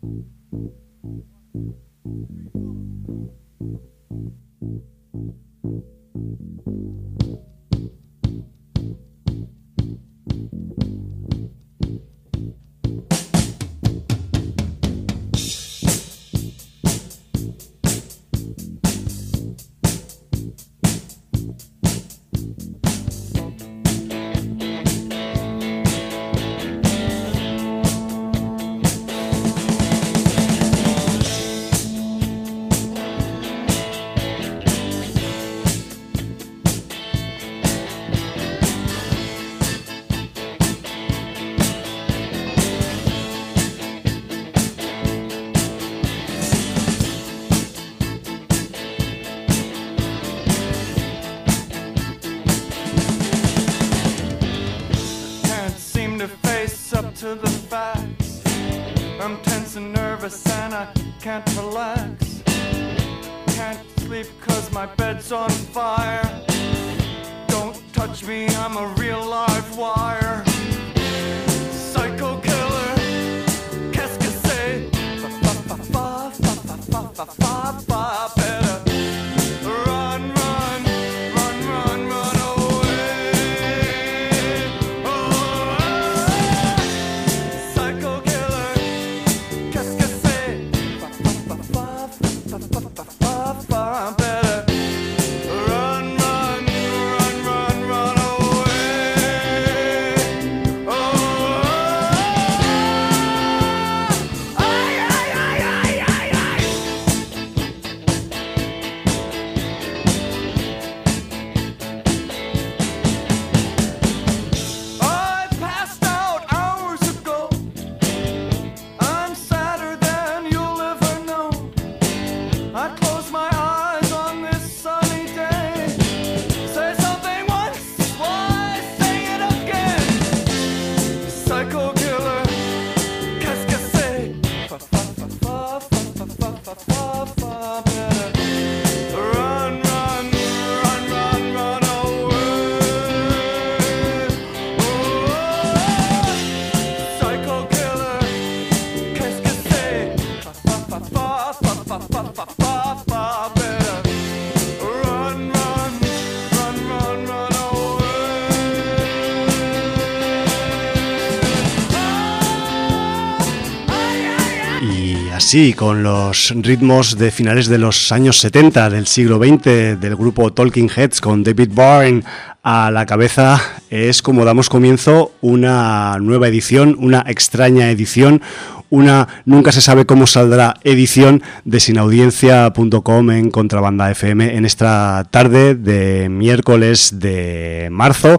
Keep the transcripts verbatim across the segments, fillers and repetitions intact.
To the facts, I'm tense and nervous and I can't relax. Can't sleep cause my bed's on fire. Don't touch me, I'm a real live wire. Psycho killer, qu'est-ce que c'est? Fa fa fa fa fa fa fa fa fa. Better run, run, run, run, run away. Oh, psycho killer, qu'est-ce que c'est? Fa fa fa fa fa fa fa fa. Better run, run, run, run, run away. Oh, ay, ay, ay, ay, ay, ay. I passed out hours ago. I'm sadder than you'll ever know. I close my eyes on this sunny day. Say something once, why say it again? Psycho killer, qu'est-ce que c'est? Fa fa fa fa fa fa fa fa fa. Better run, run, run, run, run away. Oh, psycho killer, qu'est-ce que c'est? Fa fa fa fa fa fa fa fa fa. Better run, run, run, run, run away. Ay, ay, ay. Y así, con los ritmos de finales de los años setenta del siglo veinte del grupo Talking Heads, con David Byrne a la cabeza, es como damos comienzo una nueva edición, una extraña edición, una nunca se sabe cómo saldrá edición de sinaudiencia punto com en Contrabanda F M en esta tarde de miércoles de marzo,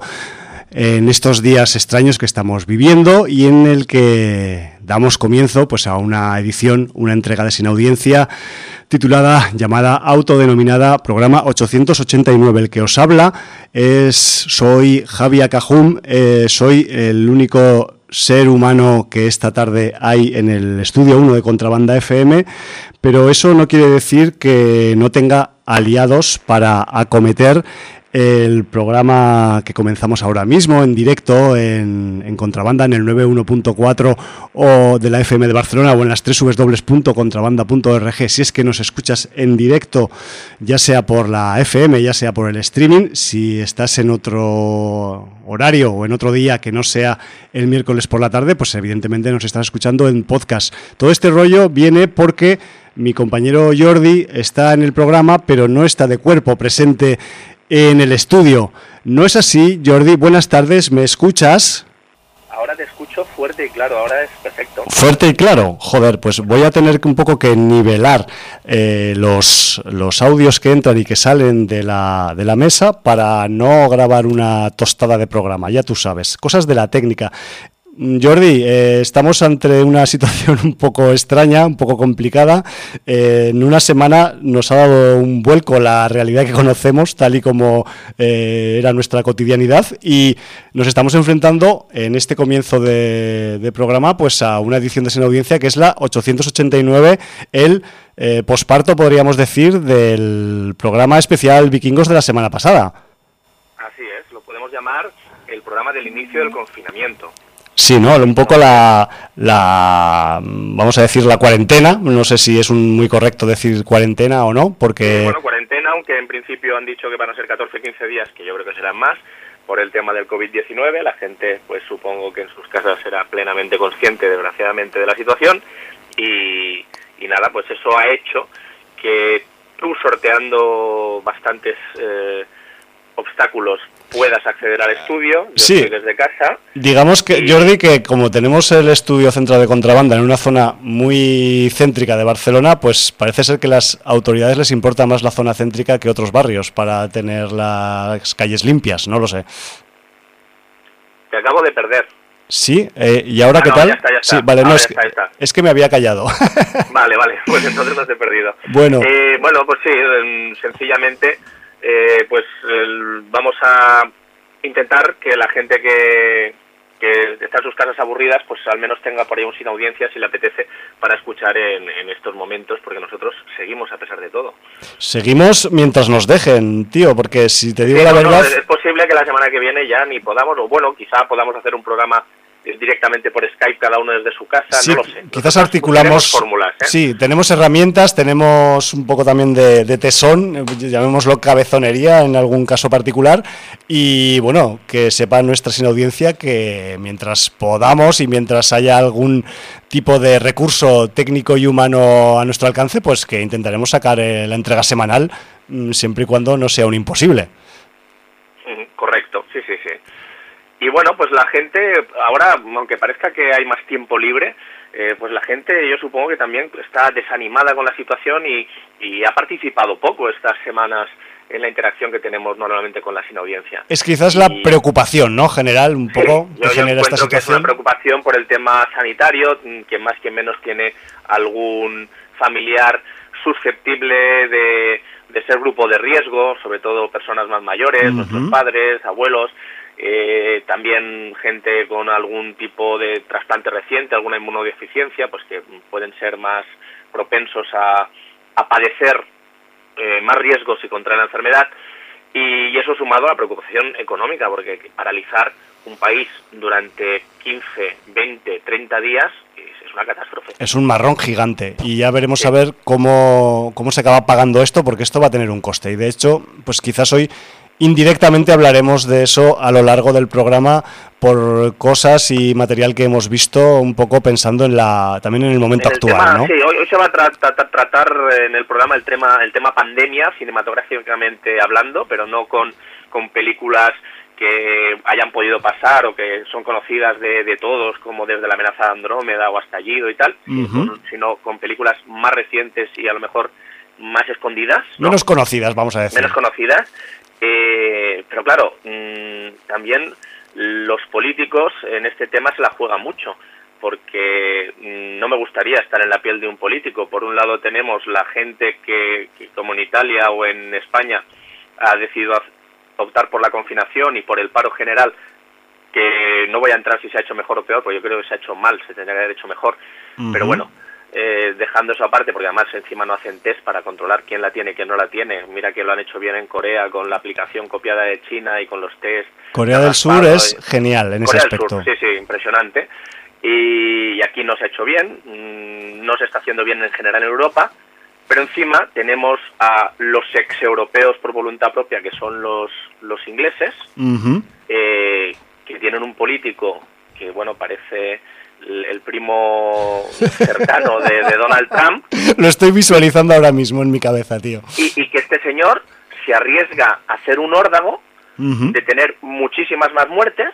en estos días extraños que estamos viviendo y en el que damos comienzo pues a una edición, una entrega de Sin Audiencia titulada, llamada, autodenominada Programa ochocientos ochenta y nueve. El que os habla es, soy Javi Acajum, eh, soy el único ser humano que esta tarde hay en el estudio uno de Contrabanda F M, pero eso no quiere decir que no tenga aliados para acometer el programa que comenzamos ahora mismo en directo en, en Contrabanda en el noventa y uno punto cuatro o de la F M de Barcelona o en las doble u doble u doble u punto contrabanda punto org, si es que nos escuchas en directo, ya sea por la F M, ya sea por el streaming. Si estás en otro horario o en otro día que no sea el miércoles por la tarde, pues evidentemente nos estás escuchando en podcast. Todo este rollo viene porque mi compañero Jordi está en el programa, pero no está de cuerpo presente en el estudio. ¿No es así, Jordi? Buenas tardes, ¿me escuchas? Ahora te escucho fuerte y claro, ahora es perfecto. Fuerte y claro, joder, pues voy a tener que un poco que nivelar eh, los, los audios que entran y que salen de la, de la mesa para no grabar una tostada de programa, ya tú sabes, cosas de la técnica. Jordi, eh, estamos ante una situación un poco extraña, un poco complicada. Eh, en una semana nos ha dado un vuelco la realidad que conocemos, tal y como eh, era nuestra cotidianidad, y nos estamos enfrentando en este comienzo de, de programa pues a una edición de Sin Audiencia que es la ochocientos ochenta y nueve, el eh, posparto, podríamos decir, del programa especial Vikingos de la semana pasada. Así es, lo podemos llamar el programa del inicio del confinamiento. Sí, ¿no? Un poco la, la, vamos a decir, la cuarentena. No sé si es un muy correcto decir cuarentena o no, porque... Bueno, cuarentena, aunque en principio han dicho que van a ser catorce, quince días, que yo creo que serán más, por el tema del COVID diecinueve. La gente, pues supongo que en sus casas será plenamente consciente, desgraciadamente, de la situación. Y, y nada, pues eso ha hecho que tú, sorteando bastantes eh, obstáculos, puedas acceder al estudio. Yo sí, estoy desde casa. Digamos que, y... Jordi, que como tenemos el estudio central de contrabanda en una zona muy céntrica de Barcelona, pues parece ser que las autoridades les importa más la zona céntrica que otros barrios para tener las calles limpias, no lo sé. Te acabo de perder. Sí, eh, ¿y ahora ah, qué no, tal? Ya está, ya está. Sí, vale, ahora no, ya es, está, ya está. es que me había callado. Vale, vale, pues entonces no te he perdido. Bueno, eh, bueno pues sí, sencillamente... Eh, pues el, vamos a intentar que la gente que, que está en sus casas aburridas, pues al menos tenga por ahí un sin audiencia, si le apetece, para escuchar en, en estos momentos, porque nosotros seguimos a pesar de todo. Seguimos mientras nos dejen, tío, porque si te digo sí, la no, verdad... No, es posible que la semana que viene ya ni podamos, o bueno, quizá podamos hacer un programa directamente por Skype, cada uno desde su casa, sí, no lo sé. Quizás Nosotros articulamos fórmulas, ¿eh? Sí, tenemos herramientas, tenemos un poco también de, de tesón, llamémoslo cabezonería en algún caso particular, y bueno, que sepa nuestra sin audiencia que mientras podamos y mientras haya algún tipo de recurso técnico y humano a nuestro alcance, pues que intentaremos sacar eh, la entrega semanal, siempre y cuando no sea un imposible. Correcto, sí, sí, sí. Y bueno, pues la gente, ahora, aunque parezca que hay más tiempo libre, eh, pues la gente, yo supongo que también está desanimada con la situación y, y ha participado poco estas semanas en la interacción que tenemos normalmente con la sin audiencia. Es quizás y, la preocupación, ¿no? General, un poco, sí, que yo, genera yo esta situación. Que es una preocupación por el tema sanitario, quien más, quien menos tiene algún familiar susceptible de, de ser grupo de riesgo, sobre todo personas más mayores, uh-huh. nuestros padres, abuelos. Eh, también gente con algún tipo de trasplante reciente, alguna inmunodeficiencia, pues que pueden ser más propensos a, a padecer eh, más riesgos si contraen la enfermedad, y, y eso sumado a la preocupación económica, porque paralizar un país durante quince, veinte, treinta días es, es una catástrofe. Es un marrón gigante, y ya veremos sí. a ver cómo, cómo se acaba pagando esto, porque esto va a tener un coste, y de hecho, pues quizás hoy indirectamente hablaremos de eso a lo largo del programa por cosas y material que hemos visto, un poco pensando en la también en el momento en el actual, tema, ¿no? Sí, hoy, hoy se va a tra tra tratar en el programa el tema el tema pandemia, cinematográficamente hablando, pero no con, con películas que hayan podido pasar o que son conocidas de, de todos, como desde La amenaza de Andrómeda o Estallido y tal, uh-huh. sino, sino con películas más recientes y a lo mejor más escondidas, ¿no? Menos conocidas, vamos a decir. Menos conocidas. Eh, pero claro, mmm, también los políticos en este tema se la juegan mucho, porque mmm, no me gustaría estar en la piel de un político. Por un lado tenemos la gente que, que como en Italia o en España ha decidido optar por la confinación y por el paro general, que no voy a entrar si se ha hecho mejor o peor, porque yo creo que se ha hecho mal, se tendría que haber hecho mejor, uh-huh. pero bueno, Eh, dejando eso aparte, porque además encima no hacen test para controlar quién la tiene y quién no la tiene. Mira que lo han hecho bien en Corea con la aplicación copiada de China y con los test. Corea del Sur es genial en ese aspecto. Corea del Sur, sí, sí, impresionante. Y, y aquí no se ha hecho bien, mmm, no se está haciendo bien en general en Europa, pero encima tenemos a los ex-europeos por voluntad propia, que son los, los ingleses, uh-huh. eh, que tienen un político que, bueno, parece el primo cercano de, de Donald Trump. Lo estoy visualizando ahora mismo en mi cabeza, tío. Y, y que este señor se arriesga a hacer un órdago uh-huh. de tener muchísimas más muertes,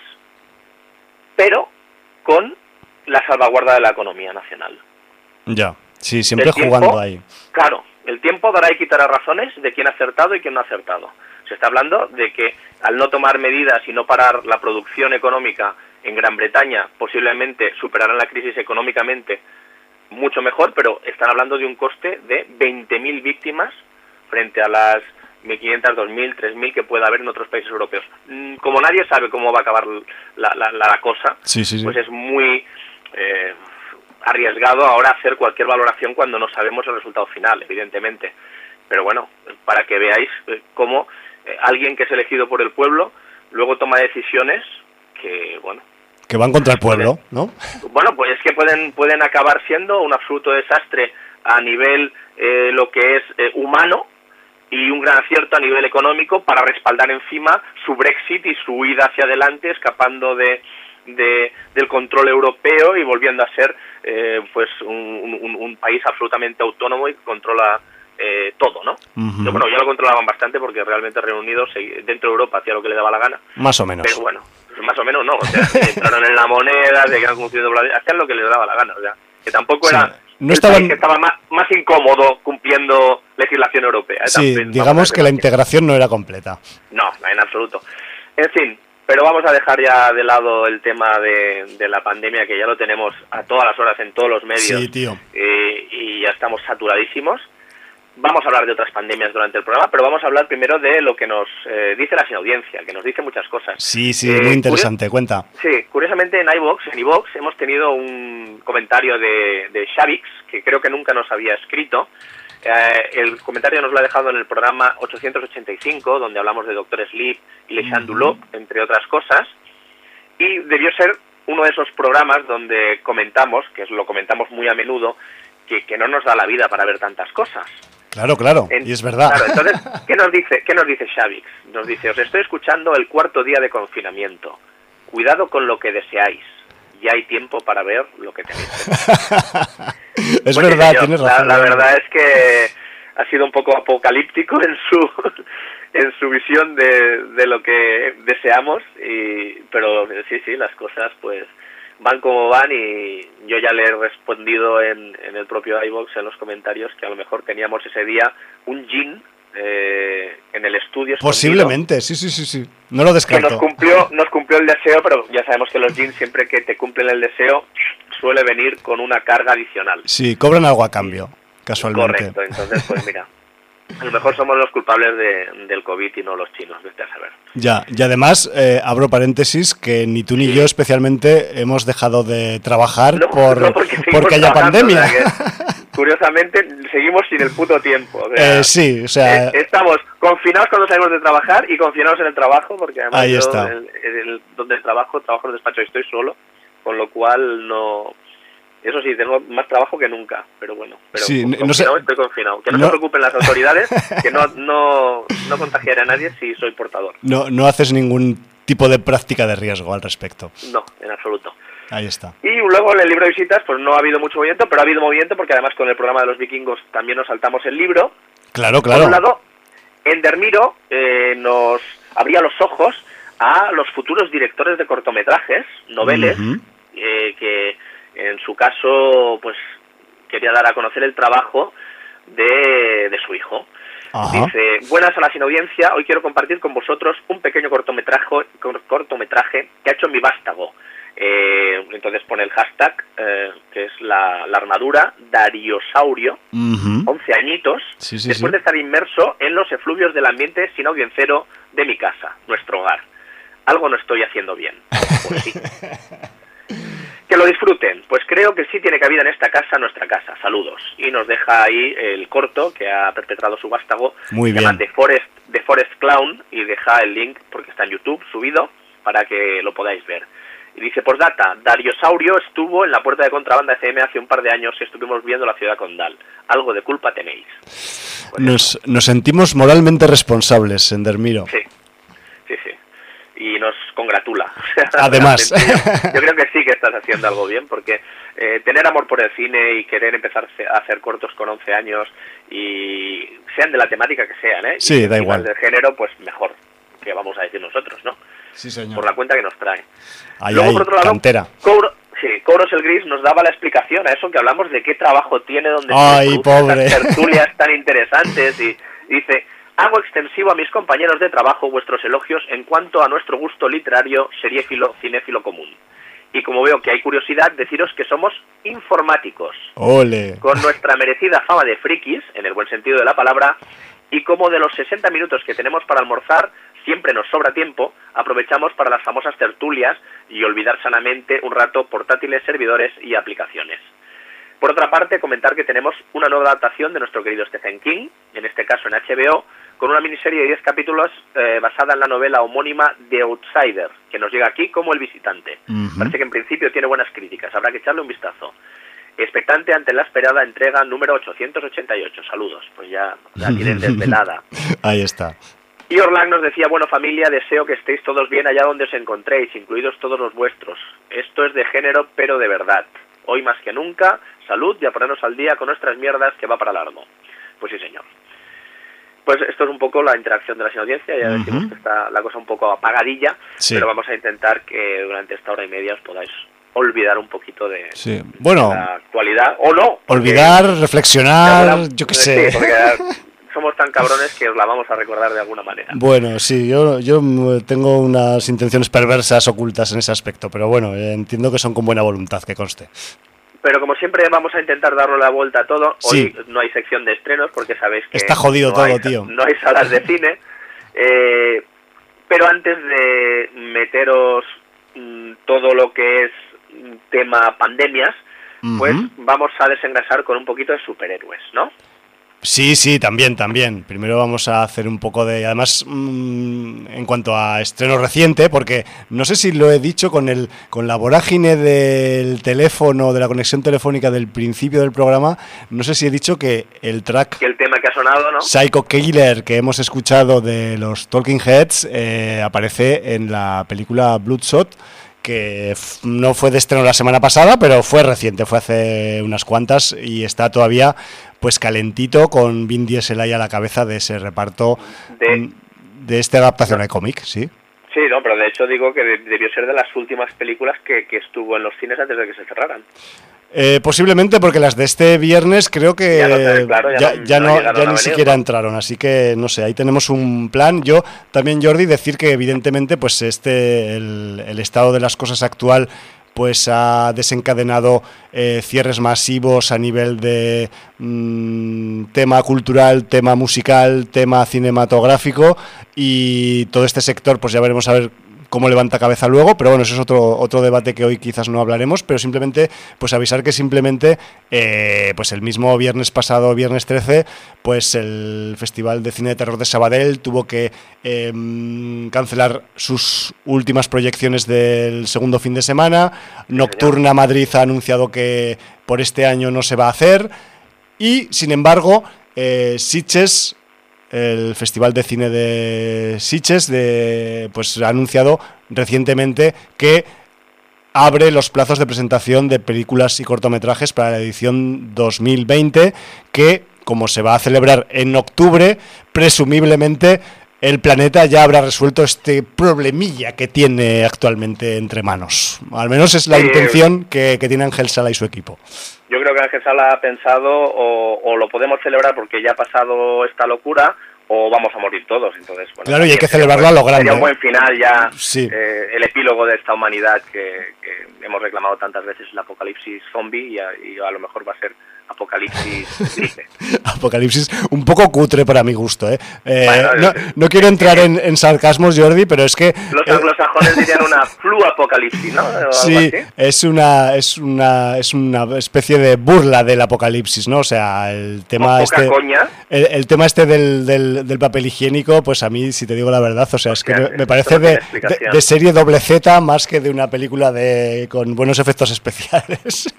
pero con la salvaguarda de la economía nacional. Ya, sí, siempre tiempo, jugando ahí. Claro, el tiempo dará y quitará razones de quién ha acertado y quién no ha acertado. Se está hablando de que al no tomar medidas y no parar la producción económica en Gran Bretaña, posiblemente superarán la crisis económicamente mucho mejor, pero están hablando de un coste de veinte mil víctimas frente a las mil quinientas, dos mil, tres mil que pueda haber en otros países europeos. Como nadie sabe cómo va a acabar la, la, la cosa, sí, sí, sí. pues es muy eh, arriesgado ahora hacer cualquier valoración cuando no sabemos el resultado final, evidentemente. Pero bueno, para que veáis cómo eh, alguien que es elegido por el pueblo luego toma decisiones que, bueno, Que van contra el pueblo, ¿no? Bueno, pues es que pueden, pueden acabar siendo un absoluto desastre a nivel eh, lo que es eh, humano, y un gran acierto a nivel económico para respaldar encima su Brexit y su huida hacia adelante, escapando de, de del control europeo y volviendo a ser eh, pues un, un, un país absolutamente autónomo y que controla eh, todo, ¿no? Uh-huh. Pero bueno, ya lo controlaban bastante porque realmente Reino Unido dentro de Europa hacía lo que le daba la gana. Más o menos. Pero bueno, más o menos no, o sea, entraron en la moneda, se quedaron cumpliendo, hacían lo que les daba la gana, o sea, que tampoco sí. era... No estaban... que estaba más, más incómodo cumpliendo legislación europea. ¿eh? Sí, También, digamos que la integración no era completa. No, en absoluto. En fin, pero vamos a dejar ya de lado el tema de, de la pandemia, que ya lo tenemos a todas las horas en todos los medios. Sí, tío. Eh, y ya estamos saturadísimos. Vamos a hablar de otras pandemias durante el programa, pero vamos a hablar primero de lo que nos eh, dice la sinaudiencia, que nos dice muchas cosas. Sí, sí, eh, muy interesante, curios- cuenta. Sí, curiosamente en iVox, en iVox hemos tenido un comentario de, de Xavix, que creo que nunca nos había escrito. Eh, el comentario nos lo ha dejado en el programa ochocientos ochenta y cinco, donde hablamos de Doctor Sleep y Le Chan du Lop, entre otras cosas, y debió ser uno de esos programas donde comentamos, que lo comentamos muy a menudo, que, que no nos da la vida para ver tantas cosas. Claro, claro, en, y es verdad. Claro, entonces, ¿qué nos dice, qué nos dice Xavix? Nos dice, os estoy escuchando el cuarto día de confinamiento. Cuidado con lo que deseáis. Ya hay tiempo para ver lo que tenéis. Es pues verdad, sí, tienes razón. La, la verdad es que ha sido un poco apocalíptico en su en su visión de, de lo que deseamos, y pero sí, sí, las cosas pues van como van, y yo ya le he respondido en, en el propio iVox, en los comentarios, que a lo mejor teníamos ese día un gin eh, en el estudio. Posiblemente, sí, sí, sí, sí. No lo descarto. Que nos cumplió, nos cumplió el deseo, pero ya sabemos que los gins, siempre que te cumplen el deseo, suele venir con una carga adicional. Sí, cobran algo a cambio, casualmente. Correcto, entonces pues mira, a lo mejor somos los culpables de, del COVID y no los chinos, vete a saber. Ya, y además, eh, abro paréntesis, que ni tú ni sí. yo especialmente hemos dejado de trabajar no, por no porque, porque haya pandemia. O sea que, curiosamente, seguimos sin el puto tiempo. O sea, eh, sí, o sea... Eh, estamos confinados cuando salimos de trabajar y confinados en el trabajo, porque además ahí yo, está. El, el, donde trabajo, trabajo en el despacho y estoy solo, con lo cual no... Eso sí, tengo más trabajo que nunca, pero bueno, pero sí, confinado, no sé, estoy confinado. Que no, no se preocupen las autoridades, que no, no, no contagiaré a nadie si soy portador. No, no haces ningún tipo de práctica de riesgo al respecto. No, en absoluto. Ahí está. Y luego en el libro de visitas, pues no ha habido mucho movimiento, pero ha habido movimiento porque además con el programa de los vikingos también nos saltamos el libro. Claro, claro. Por un lado, Endermiro eh, nos abría los ojos a los futuros directores de cortometrajes, noveles, uh-huh. eh, que... en su caso, pues quería dar a conocer el trabajo de, de su hijo. Ajá. Dice, buenas a la sin audiencia, hoy quiero compartir con vosotros un pequeño cortometraje, cortometraje que ha hecho mi vástago. Eh, entonces pone el hashtag, eh, que es la, la armadura, Dariosaurio, uh-huh. once añitos, sí, sí, después sí. de estar inmerso en los efluvios del ambiente sin audiencero de mi casa, nuestro hogar. Algo no estoy haciendo bien. Pues sí. Que lo disfruten, pues creo que sí tiene cabida en esta casa, nuestra casa. Saludos. Y nos deja ahí el corto que ha perpetrado su vástago. Muy bien. Se llama The Forest, The Forest Clown, y deja el link, porque está en YouTube subido, para que lo podáis ver. Y dice, postdata, Dariosaurio estuvo en la puerta de contrabanda F M hace un par de años y estuvimos viendo la ciudad condal. Algo de culpa tenéis. Pues nos, nos sentimos moralmente responsables, Endermiro. Sí, sí, sí. Y nos congratula. Además. yo, yo creo que sí que estás haciendo algo bien, porque eh, tener amor por el cine y querer empezar a hacer cortos con once años, y sean de la temática que sean, ¿eh? Sí, y da igual. del género, pues mejor, que vamos a decir nosotros, ¿no? Sí, señor. Por la cuenta que nos trae. Ahí, Luego, ahí, por otro lado, cantera. Cobro, sí, Cobros el Gris nos daba la explicación a eso que hablamos de qué trabajo tiene, donde Ay, se pobre. estas tertulias tan interesantes, y, y dice... Hago extensivo a mis compañeros de trabajo vuestros elogios en cuanto a nuestro gusto literario, seriéfilo, cinéfilo común. Y como veo que hay curiosidad, deciros que somos informáticos. ¡Ole! Con nuestra merecida fama de frikis, en el buen sentido de la palabra, y como de los sesenta minutos que tenemos para almorzar, siempre nos sobra tiempo, aprovechamos para las famosas tertulias y olvidar sanamente un rato portátiles, servidores y aplicaciones. Por otra parte, comentar que tenemos una nueva adaptación de nuestro querido Stephen King, en este caso en H B O, con una miniserie de diez capítulos eh, basada en la novela homónima The Outsider, que nos llega aquí como El Visitante. Uh-huh. Parece que en principio tiene buenas críticas, habrá que echarle un vistazo. Expectante ante la esperada entrega número ochocientos ochenta y ocho. Saludos, pues ya la tienen desvelada. Ahí está. Y Orlac nos decía, bueno familia, deseo que estéis todos bien allá donde os encontréis, incluidos todos los vuestros. Esto es de género, pero de verdad. Hoy más que nunca, salud y a ponernos al día con nuestras mierdas que va para largo. Pues sí, señor. Pues esto es un poco la interacción de la sin audiencia, ya uh-huh. decimos que está la cosa un poco apagadilla, sí. pero vamos a intentar que durante esta hora y media os podáis olvidar un poquito de, sí. bueno, de la actualidad, o no. Olvidar, reflexionar, alguna, yo qué sé. Sí, porque somos tan cabrones que os la vamos a recordar de alguna manera. Bueno, sí, yo, yo tengo unas intenciones perversas ocultas en ese aspecto, pero bueno, entiendo que son con buena voluntad, que conste. Pero como siempre vamos a intentar darle la vuelta a todo. Hoy sí. no hay sección de estrenos porque sabéis que está jodido no todo, hay, tío. No hay salas de cine. Eh, pero antes de meteros mmm, todo lo que es tema pandemias, uh-huh. pues vamos a desengrasar con un poquito de superhéroes, ¿no? Sí, sí, también, también. Primero vamos a hacer un poco de... Además, mmm, en cuanto a estreno reciente, porque no sé si lo he dicho con el con la vorágine del teléfono, de la conexión telefónica del principio del programa, no sé si he dicho que el track... Que el tema que ha sonado, ¿no? Psycho Killer, que hemos escuchado de los Talking Heads, eh, aparece en la película Bloodshot, que no fue de estreno la semana pasada, pero fue reciente, fue hace unas cuantas y está todavía pues calentito con Vin Diesel ahí a la cabeza de ese reparto de, de esta adaptación no. de cómic, ¿sí? Sí, no, pero de hecho digo que debió ser de las últimas películas que, que estuvo en los cines antes de que se cerraran. Eh, posiblemente porque las de este viernes creo que ya, no, claro, ya, ya, no, ya, no, ya ni siquiera entraron, así que no sé, ahí tenemos un plan. Yo también, Jordi, decir que evidentemente pues este el, el estado de las cosas actual pues ha desencadenado eh, cierres masivos a nivel de mmm, tema cultural, tema musical, tema cinematográfico, y todo este sector pues ya veremos a ver cómo levanta cabeza luego, pero bueno, eso es otro otro debate que hoy quizás no hablaremos, pero simplemente pues avisar que simplemente eh, pues el mismo viernes pasado, viernes trece, pues el Festival de Cine de Terror de Sabadell tuvo que eh, cancelar sus últimas proyecciones del segundo fin de semana. Nocturna Madrid ha anunciado que por este año no se va a hacer, y sin embargo eh, Sitges, el Festival de Cine de Sitges, de, pues ha anunciado recientemente que abre los plazos de presentación de películas y cortometrajes para la edición dos mil veinte, que, como se va a celebrar en octubre, presumiblemente el planeta ya habrá resuelto este problemilla que tiene actualmente entre manos. Al menos es la sí, intención que, que tiene Ángel Sala y su equipo. Yo creo que Ángel Sala ha pensado o, o lo podemos celebrar porque ya ha pasado esta locura, o vamos a morir todos. Entonces, bueno, claro, y hay que celebrarlo a lo grande. Sería un buen final ya, sí. eh, el epílogo de esta humanidad que, que hemos reclamado tantas veces, el apocalipsis zombie, y a, y a lo mejor va a ser apocalipsis gripe. Apocalipsis un poco cutre para mi gusto, ¿eh? eh bueno, no, no quiero entrar en, en sarcasmos, Jordi, pero es que... Los anglosajones eh, dirían una flu apocalipsis, ¿no? O sí, es una, es, una, es una especie de burla del apocalipsis, ¿no? O sea, el tema poca este... coña. El, el tema este del, del, del papel higiénico, pues a mí, si te digo la verdad, o sea, es que me, me parece de, de, de serie doble Z más que de una película de con buenos efectos especiales.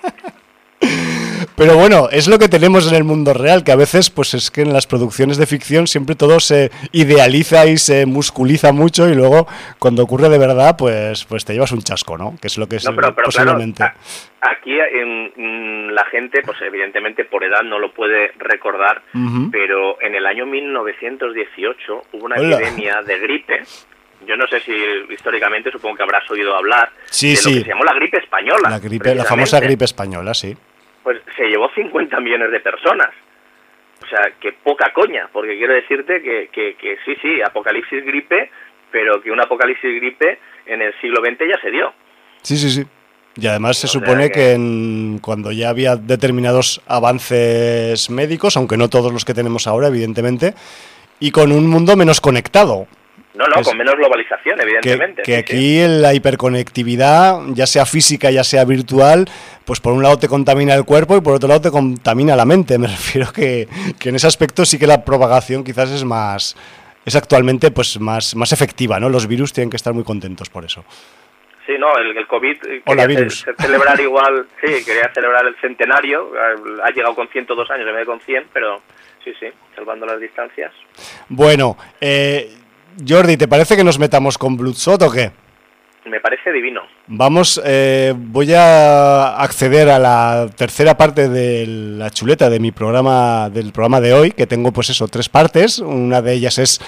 Pero bueno, es lo que tenemos en el mundo real, que a veces pues es que en las producciones de ficción siempre todo se idealiza y se musculiza mucho, y luego cuando ocurre de verdad pues pues te llevas un chasco, ¿no? Que es lo que es no, pero, pero posiblemente. Claro, aquí en, en la gente, pues evidentemente por edad no lo puede recordar, uh-huh. pero en el año mil novecientos dieciocho hubo una Hola. epidemia de gripe. Yo no sé si históricamente, supongo que habrás oído hablar sí, de sí. lo que se llamó la gripe española. La gripe, la famosa gripe española, sí. Pues se llevó cincuenta millones de personas. O sea, que poca coña, porque quiero decirte que, que, que sí, sí, apocalipsis gripe, pero que un apocalipsis gripe en el siglo veinte ya se dio. Sí, sí, sí. Y además se o supone que, que en, cuando ya había determinados avances médicos, aunque no todos los que tenemos ahora, evidentemente, y con un mundo menos conectado. No, no, es, con menos globalización, evidentemente. Que, que sí, aquí sí. la hiperconectividad, ya sea física, ya sea virtual, pues por un lado te contamina el cuerpo y por otro lado te contamina la mente. Me refiero que, que en ese aspecto sí que la propagación quizás es más, es actualmente pues más, más efectiva, ¿no? Los virus tienen que estar muy contentos por eso. Sí, no, el, el COVID Hola, quería virus. ce- celebrar igual, sí, quería celebrar el centenario, ha llegado con ciento dos años en vez de con cien, pero sí, sí, salvando las distancias. Bueno, eh, Jordi, ¿te parece que nos metamos con Bloodshot o qué? Me parece divino. Vamos, eh, voy a acceder a la tercera parte de la chuleta de mi programa, del programa de hoy, que tengo pues eso, tres partes. Una de ellas es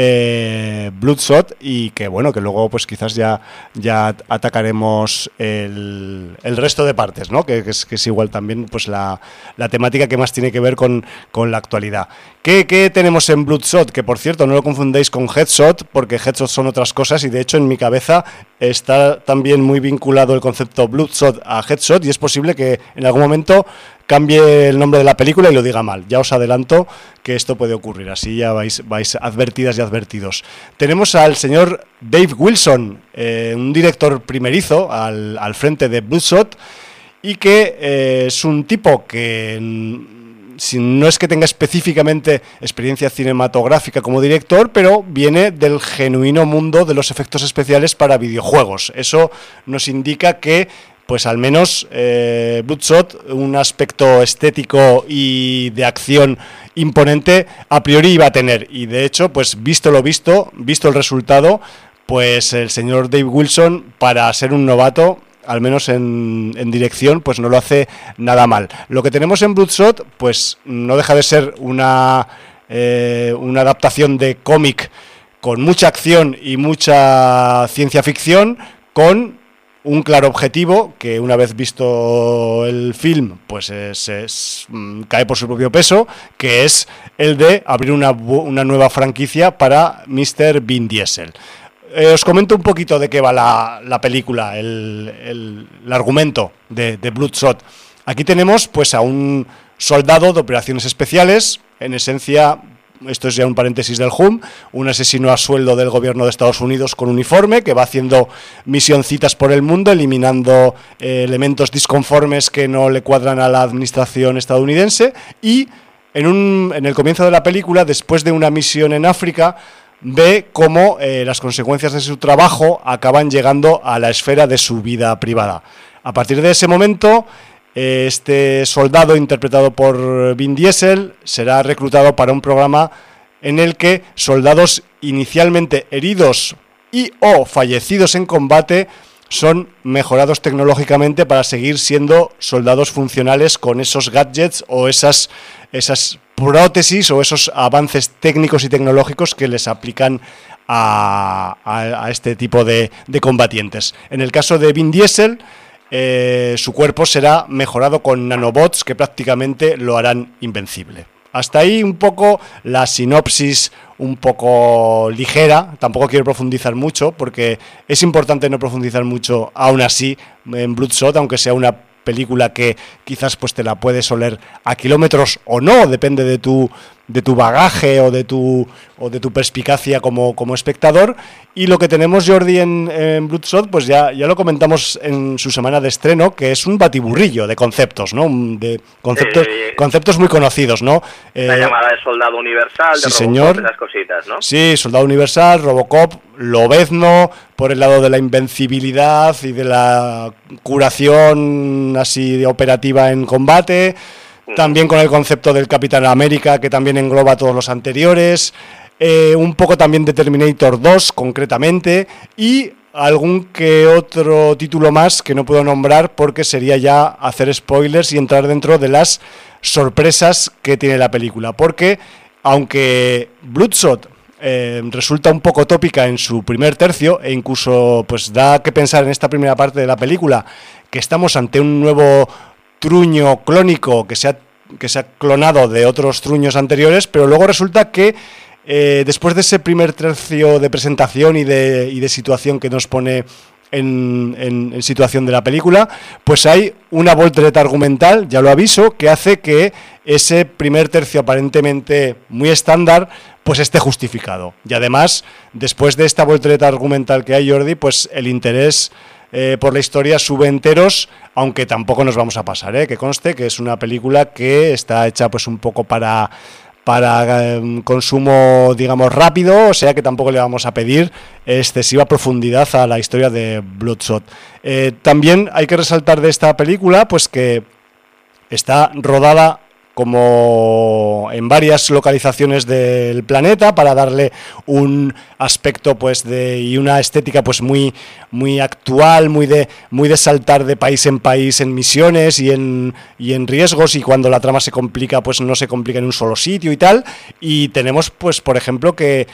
eh, Bloodshot y que bueno, que luego pues quizás ya, ya atacaremos el, el resto de partes, ¿no? Que, que, es, que es igual también pues la, la temática que más tiene que ver con, con la actualidad. ¿Qué, ¿Qué tenemos en Bloodshot? Que por cierto, no lo confundáis con Headshot, porque Headshot son otras cosas y de hecho en mi cabeza está también muy vinculado el concepto Bloodshot a Headshot y es posible que en algún momento cambie el nombre de la película y lo diga mal. Ya os adelanto que esto puede ocurrir, así ya vais, vais advertidas y advertidos. Tenemos al señor Dave Wilson, eh, un director primerizo al, al frente de Bloodshot y que eh, es un tipo que... Si no es que tenga específicamente experiencia cinematográfica como director, pero viene del genuino mundo de los efectos especiales para videojuegos. Eso nos indica que, pues al menos, eh, Bloodshot, un aspecto estético y de acción imponente, a priori iba a tener. Y de hecho, pues visto lo visto, visto el resultado, pues el señor Dave Wilson, para ser un novato, al menos en, en dirección, pues no lo hace nada mal. Lo que tenemos en Bloodshot, pues no deja de ser una, eh, una adaptación de cómic con mucha acción y mucha ciencia ficción, con un claro objetivo, que una vez visto el film, pues es, es, cae por su propio peso, que es el de abrir una, una nueva franquicia para míster Vin Diesel. Eh, os comento un poquito de qué va la, la película, el, el, el argumento de, de Bloodshot. Aquí tenemos pues a un soldado de operaciones especiales, en esencia, esto es ya un paréntesis del H U M, un asesino a sueldo del gobierno de Estados Unidos con uniforme, que va haciendo misioncitas por el mundo, eliminando eh, elementos disconformes que no le cuadran a la administración estadounidense, y en, un, en el comienzo de la película, después de una misión en África, ve cómo eh, las consecuencias de su trabajo acaban llegando a la esfera de su vida privada. A partir de ese momento, eh, este soldado, interpretado por Vin Diesel, será reclutado para un programa en el que soldados inicialmente heridos y o fallecidos en combate son mejorados tecnológicamente para seguir siendo soldados funcionales con esos gadgets o esas, esas prótesis o esos avances técnicos y tecnológicos que les aplican a, a, a este tipo de, de combatientes. En el caso de Vin Diesel, eh, su cuerpo será mejorado con nanobots que prácticamente lo harán invencible. Hasta ahí un poco la sinopsis un poco ligera, tampoco quiero profundizar mucho porque es importante no profundizar mucho aún así en Bloodshot, aunque sea una película que quizás pues te la puedes oler a kilómetros o no, depende de tu de tu bagaje o de tu o de tu perspicacia como, como espectador. Y lo que tenemos, Jordi, en, en Bloodshot, pues ya, ya lo comentamos en su semana de estreno, que es un batiburrillo de conceptos, ¿no? De conceptos, eh, conceptos muy conocidos, ¿no? La eh, llamada de Soldado Universal, de sí, Robocop, señor. esas cositas, ¿no? Sí, Soldado Universal, Robocop, Lobezno, por el lado de la invencibilidad y de la curación así operativa en combate. También con el concepto del Capitán América, que también engloba todos los anteriores. Eh, un poco también de Terminator dos, concretamente. Y algún que otro título más que no puedo nombrar porque sería ya hacer spoilers y entrar dentro de las sorpresas que tiene la película. Porque, aunque Bloodshot eh, resulta un poco tópica en su primer tercio, e incluso pues da que pensar en esta primera parte de la película, que estamos ante un nuevo truño clónico que se ha, que se ha clonado de otros truños anteriores, pero luego resulta que eh, después de ese primer tercio de presentación y de, y de situación que nos pone en, en, en situación de la película, pues hay una voltereta argumental, ya lo aviso, que hace que ese primer tercio aparentemente muy estándar pues esté justificado. Y además, después de esta voltereta argumental que hay, Jordi, pues el interés eh, por la historia sube enteros, aunque tampoco nos vamos a pasar, ¿eh? Que conste que es una película que está hecha pues un poco para... para eh, consumo, digamos, rápido, o sea que tampoco le vamos a pedir excesiva profundidad a la historia de Bloodshot. Eh, también hay que resaltar de esta película, pues que está rodada como en varias localizaciones del planeta para darle un aspecto pues de y una estética pues muy muy actual, muy de muy de saltar de país en país en misiones y en y en riesgos, y cuando la trama se complica pues no se complica en un solo sitio y tal. Y tenemos pues por ejemplo que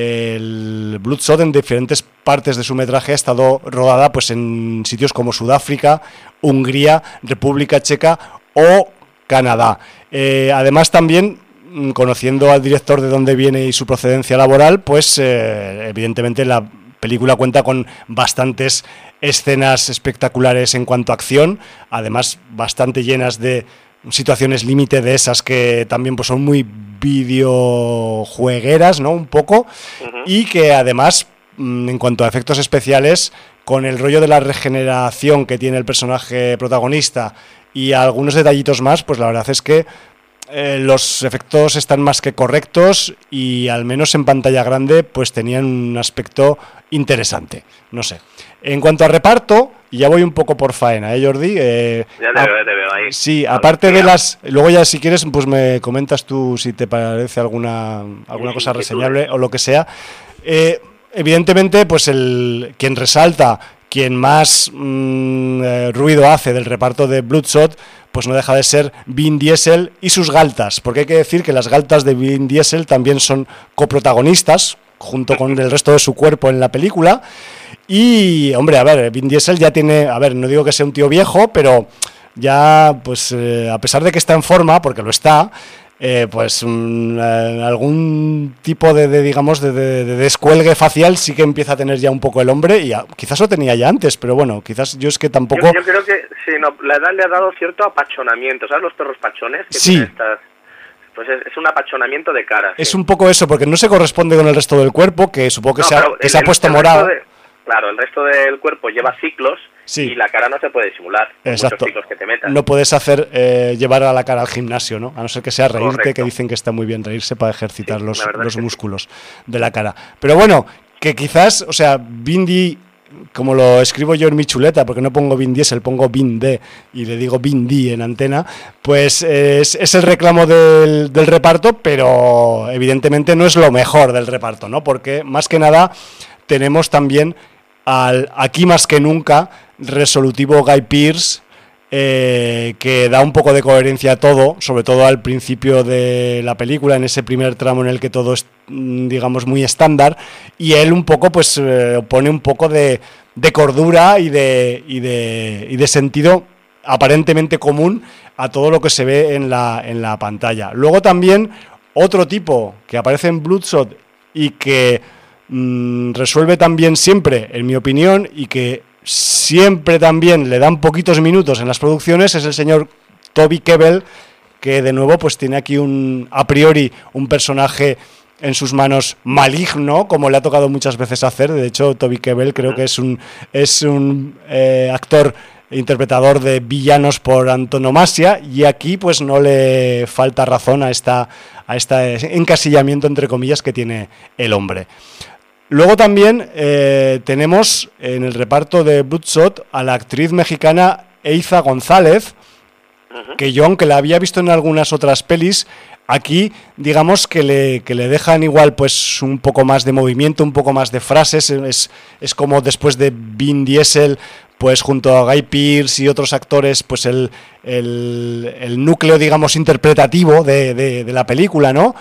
el Bloodshot en diferentes partes de su metraje ha estado rodada pues en sitios como Sudáfrica, Hungría, República Checa o Canadá. Eh, además también, conociendo al director de dónde viene y su procedencia laboral, pues eh, evidentemente la película cuenta con bastantes escenas espectaculares en cuanto a acción, además bastante llenas de situaciones límite, de esas que también pues son muy videojuegueras, ¿no? Un poco, uh-huh. Y que además, en cuanto a efectos especiales, con el rollo de la regeneración que tiene el personaje protagonista y algunos detallitos más, pues la verdad es que eh, los efectos están más que correctos y al menos en pantalla grande pues tenían un aspecto interesante, no sé. En cuanto a reparto, y ya voy un poco por faena, ¿eh, Jordi? Eh, ya te, a, veo, te veo ahí. Sí, aparte de las... Luego ya si quieres pues me comentas tú si te parece alguna, alguna cosa reseñable o lo que sea. Eh, evidentemente pues el quien resalta... Quien más mmm, eh, ruido hace del reparto de Bloodshot, pues no deja de ser Vin Diesel y sus galtas, porque hay que decir que las galtas de Vin Diesel también son coprotagonistas, junto con el resto de su cuerpo en la película. Y, hombre, a ver, Vin Diesel ya tiene, a ver, no digo que sea un tío viejo, pero ya, pues, eh, a pesar de que está en forma, porque lo está... Eh, pues um, eh, algún tipo de, de digamos de, de, de descuelgue facial sí que empieza a tener ya un poco el hombre, y a, quizás lo tenía ya antes, pero bueno, quizás yo es que tampoco... Yo, yo creo que sí, no, la edad le ha dado cierto apachonamiento, ¿sabes? Los perros pachones que sí. tienen estas... Pues es, es un apachonamiento de cara. Es sí. un poco eso, porque no se corresponde con el resto del cuerpo, que supongo que, no, se, ha, que el, se ha puesto el morado. De, claro, el resto del cuerpo lleva ciclos. Sí. Y la cara no se puede disimular. Exacto. Muchos que te metas. No puedes hacer eh, llevar a la cara al gimnasio, ¿no? A no ser que sea reírte, correcto. Que dicen que está muy bien reírse para ejercitar sí, los, los músculos sí. de la cara. Pero bueno, que quizás, o sea, Bindi, como lo escribo yo en mi chuleta, porque no pongo Vin Diesel, pongo Vin D y le digo Bindi en antena, pues eh, es, es el reclamo del, del reparto, pero evidentemente no es lo mejor del reparto, ¿no? Porque más que nada tenemos también al aquí más que nunca resolutivo Guy Pearce, eh, que da un poco de coherencia a todo, sobre todo al principio de la película, en ese primer tramo en el que todo es, digamos, muy estándar, y él un poco pues eh, pone un poco de, de cordura y de, y, de, y de sentido aparentemente común a todo lo que se ve en la, en la pantalla. Luego también otro tipo que aparece en Bloodshot y que mmm, resuelve también siempre, en mi opinión, y que siempre también le dan poquitos minutos en las producciones, es el señor Toby Kebbell, que de nuevo pues tiene aquí un a priori un personaje en sus manos maligno, como le ha tocado muchas veces hacer. De hecho, Toby Kebbell creo que es un es un eh, actor interpretador de villanos por antonomasia, y aquí pues no le falta razón a esta a este encasillamiento entre comillas que tiene el hombre. Luego también eh, tenemos en el reparto de Bloodshot a la actriz mexicana Eiza González, uh-huh. que yo, aunque la había visto en algunas otras pelis, aquí digamos que le, que le dejan igual pues un poco más de movimiento, un poco más de frases. Es, es como después de Vin Diesel, pues junto a Guy Pearce y otros actores, pues el, el, el núcleo, digamos, interpretativo de, de, de la película, ¿no?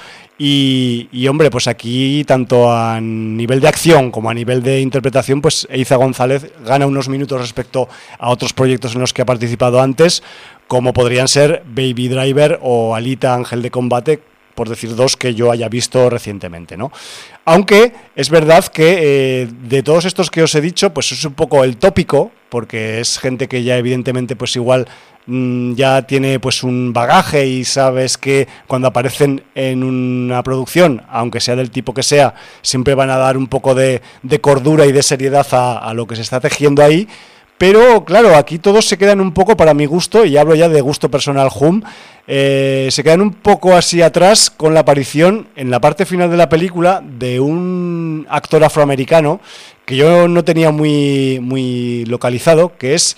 Y, y, hombre, pues aquí, tanto a nivel de acción como a nivel de interpretación, pues Eiza González gana unos minutos respecto a otros proyectos en los que ha participado antes, como podrían ser Baby Driver o Alita, Ángel de Combate, por decir dos que yo haya visto recientemente, ¿no? Aunque es verdad que eh, de todos estos que os he dicho, pues es un poco el tópico, porque es gente que ya evidentemente pues igual mmm, ya tiene pues un bagaje y sabes que cuando aparecen en una producción, aunque sea del tipo que sea, siempre van a dar un poco de, de cordura y de seriedad a, a lo que se está tejiendo ahí. Pero claro, aquí todos se quedan un poco, para mi gusto, y hablo ya de gusto personal hum, eh, se quedan un poco así atrás con la aparición en la parte final de la película de un actor afroamericano que yo no tenía muy, muy localizado, que es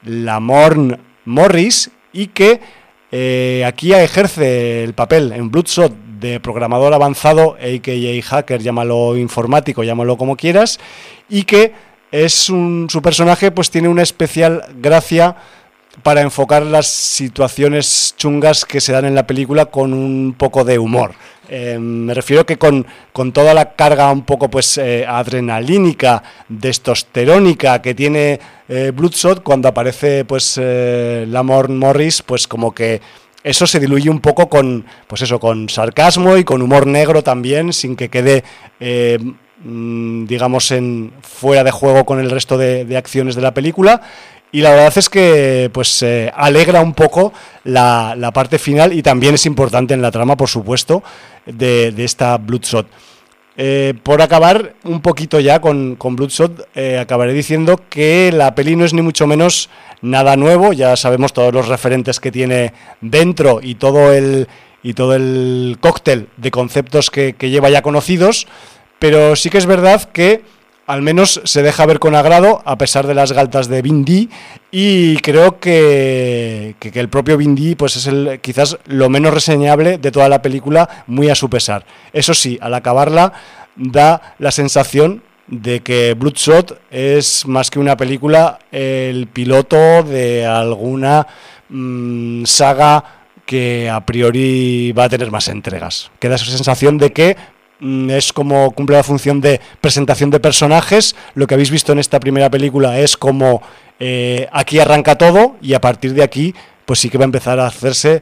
Lamorne Morris, y que eh, aquí ejerce el papel en Bloodshot de programador avanzado, a k a hacker, llámalo informático, llámalo como quieras, y que es un, su personaje pues tiene una especial gracia para enfocar las situaciones chungas que se dan en la película con un poco de humor. Eh, me refiero que con, con toda la carga un poco pues eh, adrenalínica, testosterónica que tiene eh, Bloodshot, cuando aparece pues eh, Lamorne Morris, pues como que eso se diluye un poco con pues eso, con sarcasmo y con humor negro también, sin que quede eh, digamos en fuera de juego con el resto de, de acciones de la película, y la verdad es que pues eh, alegra un poco la, la parte final, y también es importante en la trama, por supuesto, de, de esta Bloodshot. Eh, por acabar un poquito ya con, con Bloodshot, eh, acabaré diciendo que la peli no es ni mucho menos nada nuevo, ya sabemos todos los referentes que tiene dentro y todo el, y todo el cóctel de conceptos que, que lleva ya conocidos. Pero sí que es verdad que al menos se deja ver con agrado, a pesar de las galtas de Vin Diesel, y creo que, que, que el propio Vin Diesel pues es el, quizás lo menos reseñable de toda la película, muy a su pesar. Eso sí, al acabarla da la sensación de que Bloodshot es más que una película, el piloto de alguna mmm, saga que a priori va a tener más entregas. Queda esa sensación de que es como cumple la función de presentación de personajes. Lo que habéis visto en esta primera película es como eh, aquí arranca todo, y a partir de aquí pues sí que va a empezar a hacerse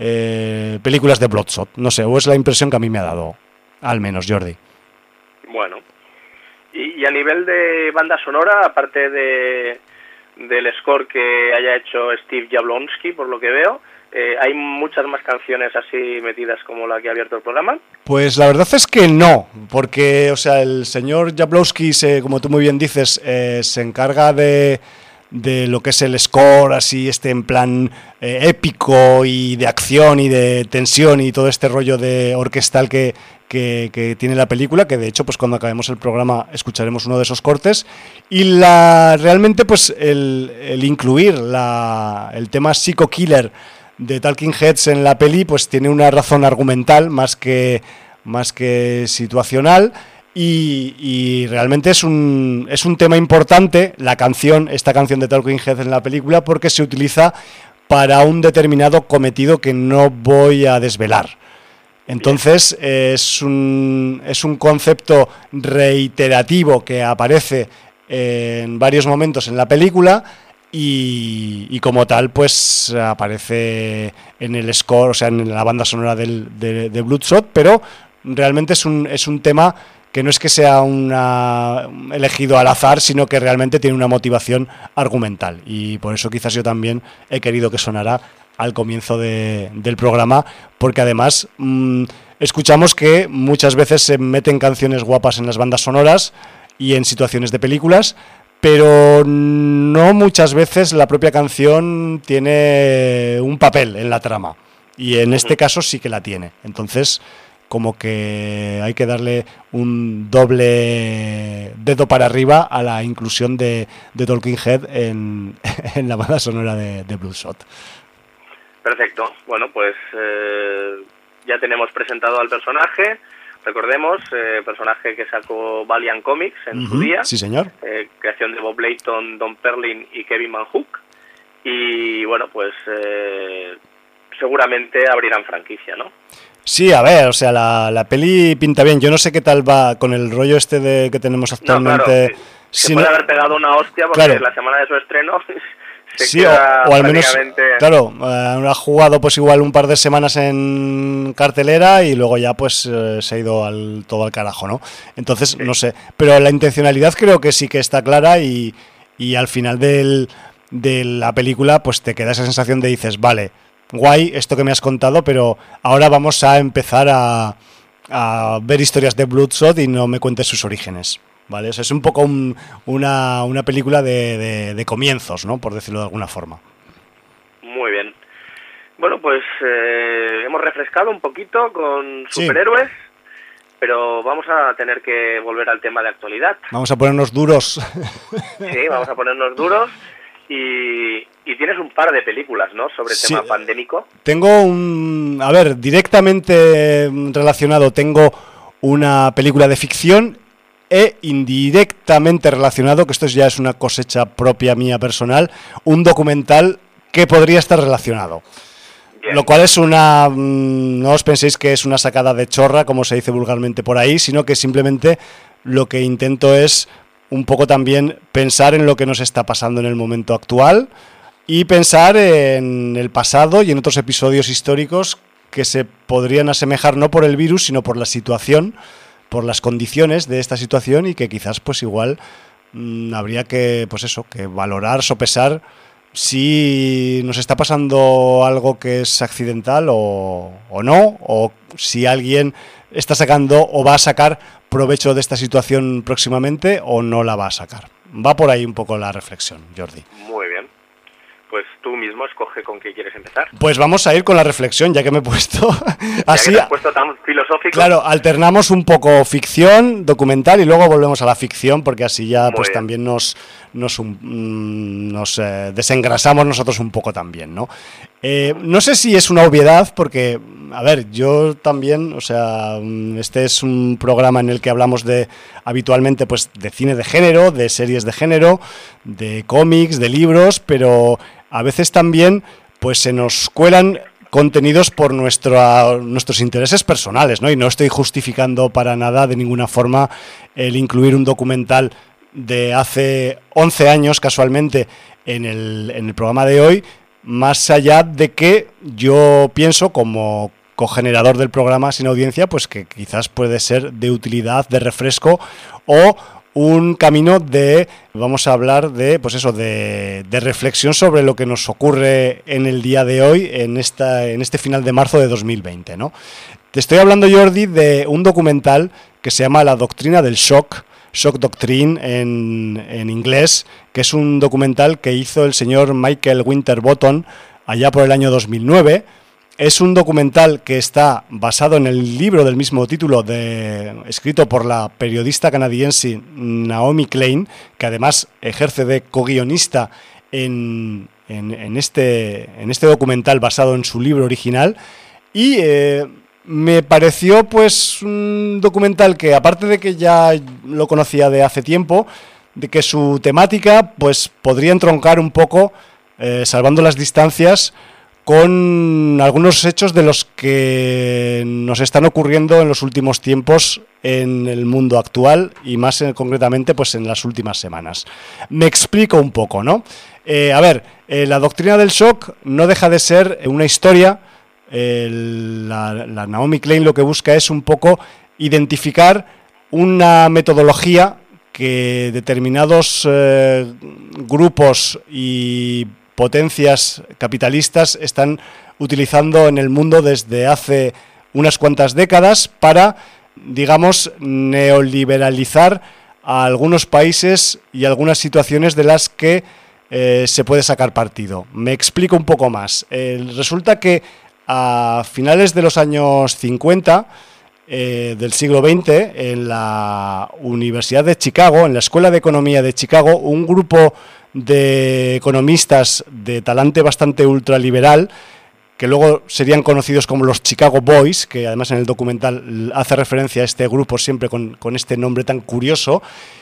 eh, películas de Bloodshot. No sé, o es la impresión que a mí me ha dado, al menos, Jordi. Bueno, y, y a nivel de banda sonora, aparte de del score que haya hecho Steve Jablonsky, por lo que veo, Eh, ¿hay muchas más canciones así metidas como la que ha abierto el programa? Pues la verdad es que no, porque o sea, el señor Jablonsky, se, como tú muy bien dices, eh, se encarga de, de lo que es el score, así este en plan eh, épico y de acción y de tensión y todo este rollo de orquestal que, que, que tiene la película, que de hecho pues cuando acabemos el programa escucharemos uno de esos cortes, y la realmente pues el, el incluir la, el tema Psycho Killer de Talking Heads en la peli pues tiene una razón argumental más que más que situacional, y, y realmente es un es un tema importante la canción, esta canción de Talking Heads en la película, porque se utiliza para un determinado cometido que no voy a desvelar. Entonces es un es un concepto reiterativo que aparece en varios momentos en la película. Y, y como tal pues aparece en el score, o sea en la banda sonora del, de, de Bloodshot, pero realmente es un, es un tema que no es que sea una, elegido al azar, sino que realmente tiene una motivación argumental, y por eso quizás yo también he querido que sonara al comienzo de, del programa, porque además mmm, escuchamos que muchas veces se meten canciones guapas en las bandas sonoras y en situaciones de películas, pero no muchas veces la propia canción tiene un papel en la trama, y en este caso sí que la tiene. Entonces como que hay que darle un doble dedo para arriba a la inclusión de, de Talking Head en, en la banda sonora de, de Bloodshot. Perfecto, bueno pues eh, ya tenemos presentado al personaje. Recordemos, eh, personaje que sacó Valiant Comics en uh-huh, su día. Sí, señor. Eh, creación de Bob Layton, Don Perlin y Kevin Van Hook. Y bueno, pues eh, seguramente abrirán franquicia, ¿no? Sí, a ver, o sea, la, la peli pinta bien. Yo no sé qué tal va con el rollo este de que tenemos actualmente. No, claro, se, se si puede no... haber pegado una hostia porque claro, la semana de su estreno Se sí, o, queda o al menos, prácticamente... claro, eh, ha jugado pues igual un par de semanas en cartelera y luego ya pues eh, se ha ido al, todo al carajo, ¿no? Entonces, Sí. no sé, pero la intencionalidad creo que sí que está clara y, y al final del, de la película pues te queda esa sensación de dices, vale, guay esto que me has contado, pero ahora vamos a empezar a, a ver historias de Bloodshot y no me cuentes sus orígenes, ¿vale? O sea, es un poco un, una, una película de, de, de comienzos, ¿no? Por decirlo de alguna forma. Muy bien. Bueno, pues eh, hemos refrescado un poquito con Sí. superhéroes, pero vamos a tener que volver al tema de actualidad. Vamos a ponernos duros. Sí, vamos a ponernos duros. Y, y tienes un par de películas, ¿no?, sobre el Sí. tema pandémico. Tengo un... A ver, directamente relacionado tengo una película de ficción e indirectamente relacionado, que esto ya es una cosecha propia mía personal, un documental que podría estar relacionado. Bien. Lo cual es una... No os penséis que es una sacada de chorra, como se dice vulgarmente por ahí, sino que simplemente lo que intento es un poco también pensar en lo que nos está pasando en el momento actual y pensar en el pasado y en otros episodios históricos que se podrían asemejar no por el virus, sino por la situación, por las condiciones de esta situación y que quizás pues igual mmm, habría que, pues eso, que valorar, sopesar si nos está pasando algo que es accidental o, o no, o si alguien está sacando o va a sacar provecho de esta situación próximamente o no la va a sacar. Va por ahí un poco la reflexión, Jordi. Muy bien. Pues tú mismo escoge con qué quieres empezar. Pues vamos a ir con la reflexión, ya que me he puesto así. Ya que te has puesto tan filosófico. Claro, alternamos un poco ficción, documental y luego volvemos a la ficción, porque así ya Muy pues bien. también nos nos, um, nos eh, desengrasamos nosotros un poco también, ¿no? Eh, no sé si es una obviedad, porque, a ver, yo también, o sea, este es un programa en el que hablamos de habitualmente pues de cine de género, de series de género, de cómics, de libros, pero a veces también pues se nos cuelan contenidos por nuestro, nuestros intereses personales, ¿no? Y no estoy justificando para nada de ninguna forma el incluir un documental de hace once años casualmente en el, en el programa de hoy, más allá de que yo pienso como cogenerador del programa Sin Audiencia, pues que quizás puede ser de utilidad, de refresco o un camino de, vamos a hablar de, pues eso, de, de reflexión sobre lo que nos ocurre en el día de hoy, en esta, en este final de marzo de dos mil veinte, ¿no? Te estoy hablando, Jordi, de un documental que se llama La Doctrina del Shock, Shock Doctrine en, en inglés, que es un documental que hizo el señor Michael Winterbottom allá por el año dos mil nueve. Es un documental que está basado en el libro del mismo título, de, escrito por la periodista canadiense Naomi Klein, que además ejerce de co-guionista en, en, en, este, en este documental basado en su libro original. Y eh, me pareció pues un documental que, aparte de que ya lo conocía de hace tiempo, de que su temática pues podría entroncar un poco, eh, salvando las distancias, con algunos hechos de los que nos están ocurriendo en los últimos tiempos en el mundo actual y más en, concretamente pues en las últimas semanas. Me explico un poco, ¿no? Eh, a ver, eh, la doctrina del shock no deja de ser una historia. Eh, la, la Naomi Klein lo que busca es un poco identificar una metodología que determinados eh, grupos y potencias capitalistas están utilizando en el mundo desde hace unas cuantas décadas para, digamos, neoliberalizar a algunos países y algunas situaciones de las que eh, se puede sacar partido. Me explico un poco más. Eh, resulta que a finales de los años cincuenta eh, del siglo veinte, en la Universidad de Chicago, en la Escuela de Economía de Chicago, un grupo de economistas de talante bastante ultraliberal, que luego serían conocidos como los Chicago Boys, que además en el documental hace referencia a este grupo siempre con, con este nombre tan curioso,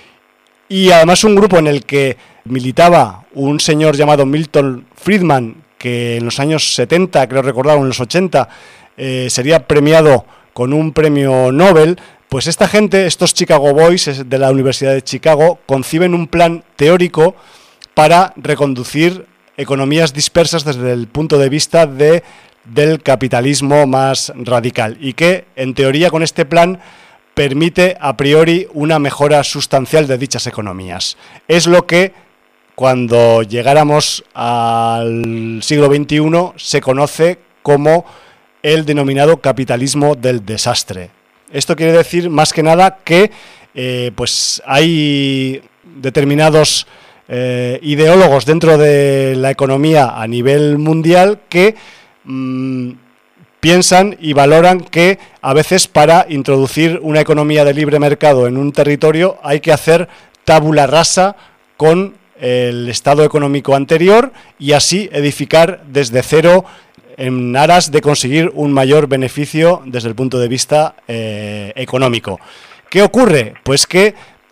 y además un grupo en el que militaba un señor llamado Milton Friedman, que en los años setenta, creo recordar, o en los ochenta, eh, sería premiado con un premio Nobel. Pues esta gente, estos Chicago Boys de la Universidad de Chicago, conciben un plan teórico para reconducir economías dispersas desde el punto de vista de, del capitalismo más radical y que, en teoría, con este plan permite a priori una mejora sustancial de dichas economías. Es lo que, cuando llegáramos al siglo veintiuno, se conoce como el denominado capitalismo del desastre. Esto quiere decir, más que nada, que eh, pues hay determinados eh, ideólogos dentro de la economía a nivel mundial que mmm, piensan y valoran que a veces para introducir una economía de libre mercado en un territorio hay que hacer tabula rasa con el estado económico anterior y así edificar desde cero en aras de conseguir un mayor beneficio desde el punto de vista eh, económico. ¿Qué ocurre? Pues que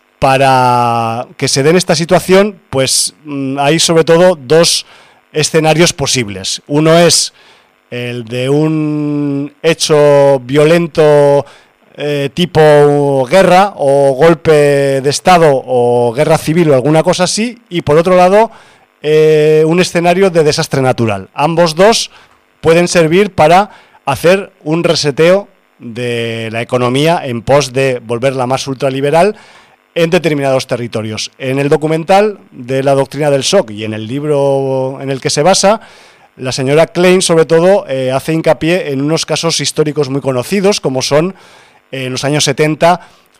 para que se den esta situación, pues hay sobre todo dos escenarios posibles. Uno es el de un hecho violento eh, tipo guerra o golpe de Estado o guerra civil o alguna cosa así, y por otro lado eh, un escenario de desastre natural. Ambos dos pueden servir para hacer un reseteo de la economía en pos de volverla más ultraliberal en determinados territorios. En el documental de la doctrina del shock y en el libro en el que se basa, la señora Klein, sobre todo, eh, hace hincapié en unos casos históricos muy conocidos, como son eh, en los años setenta,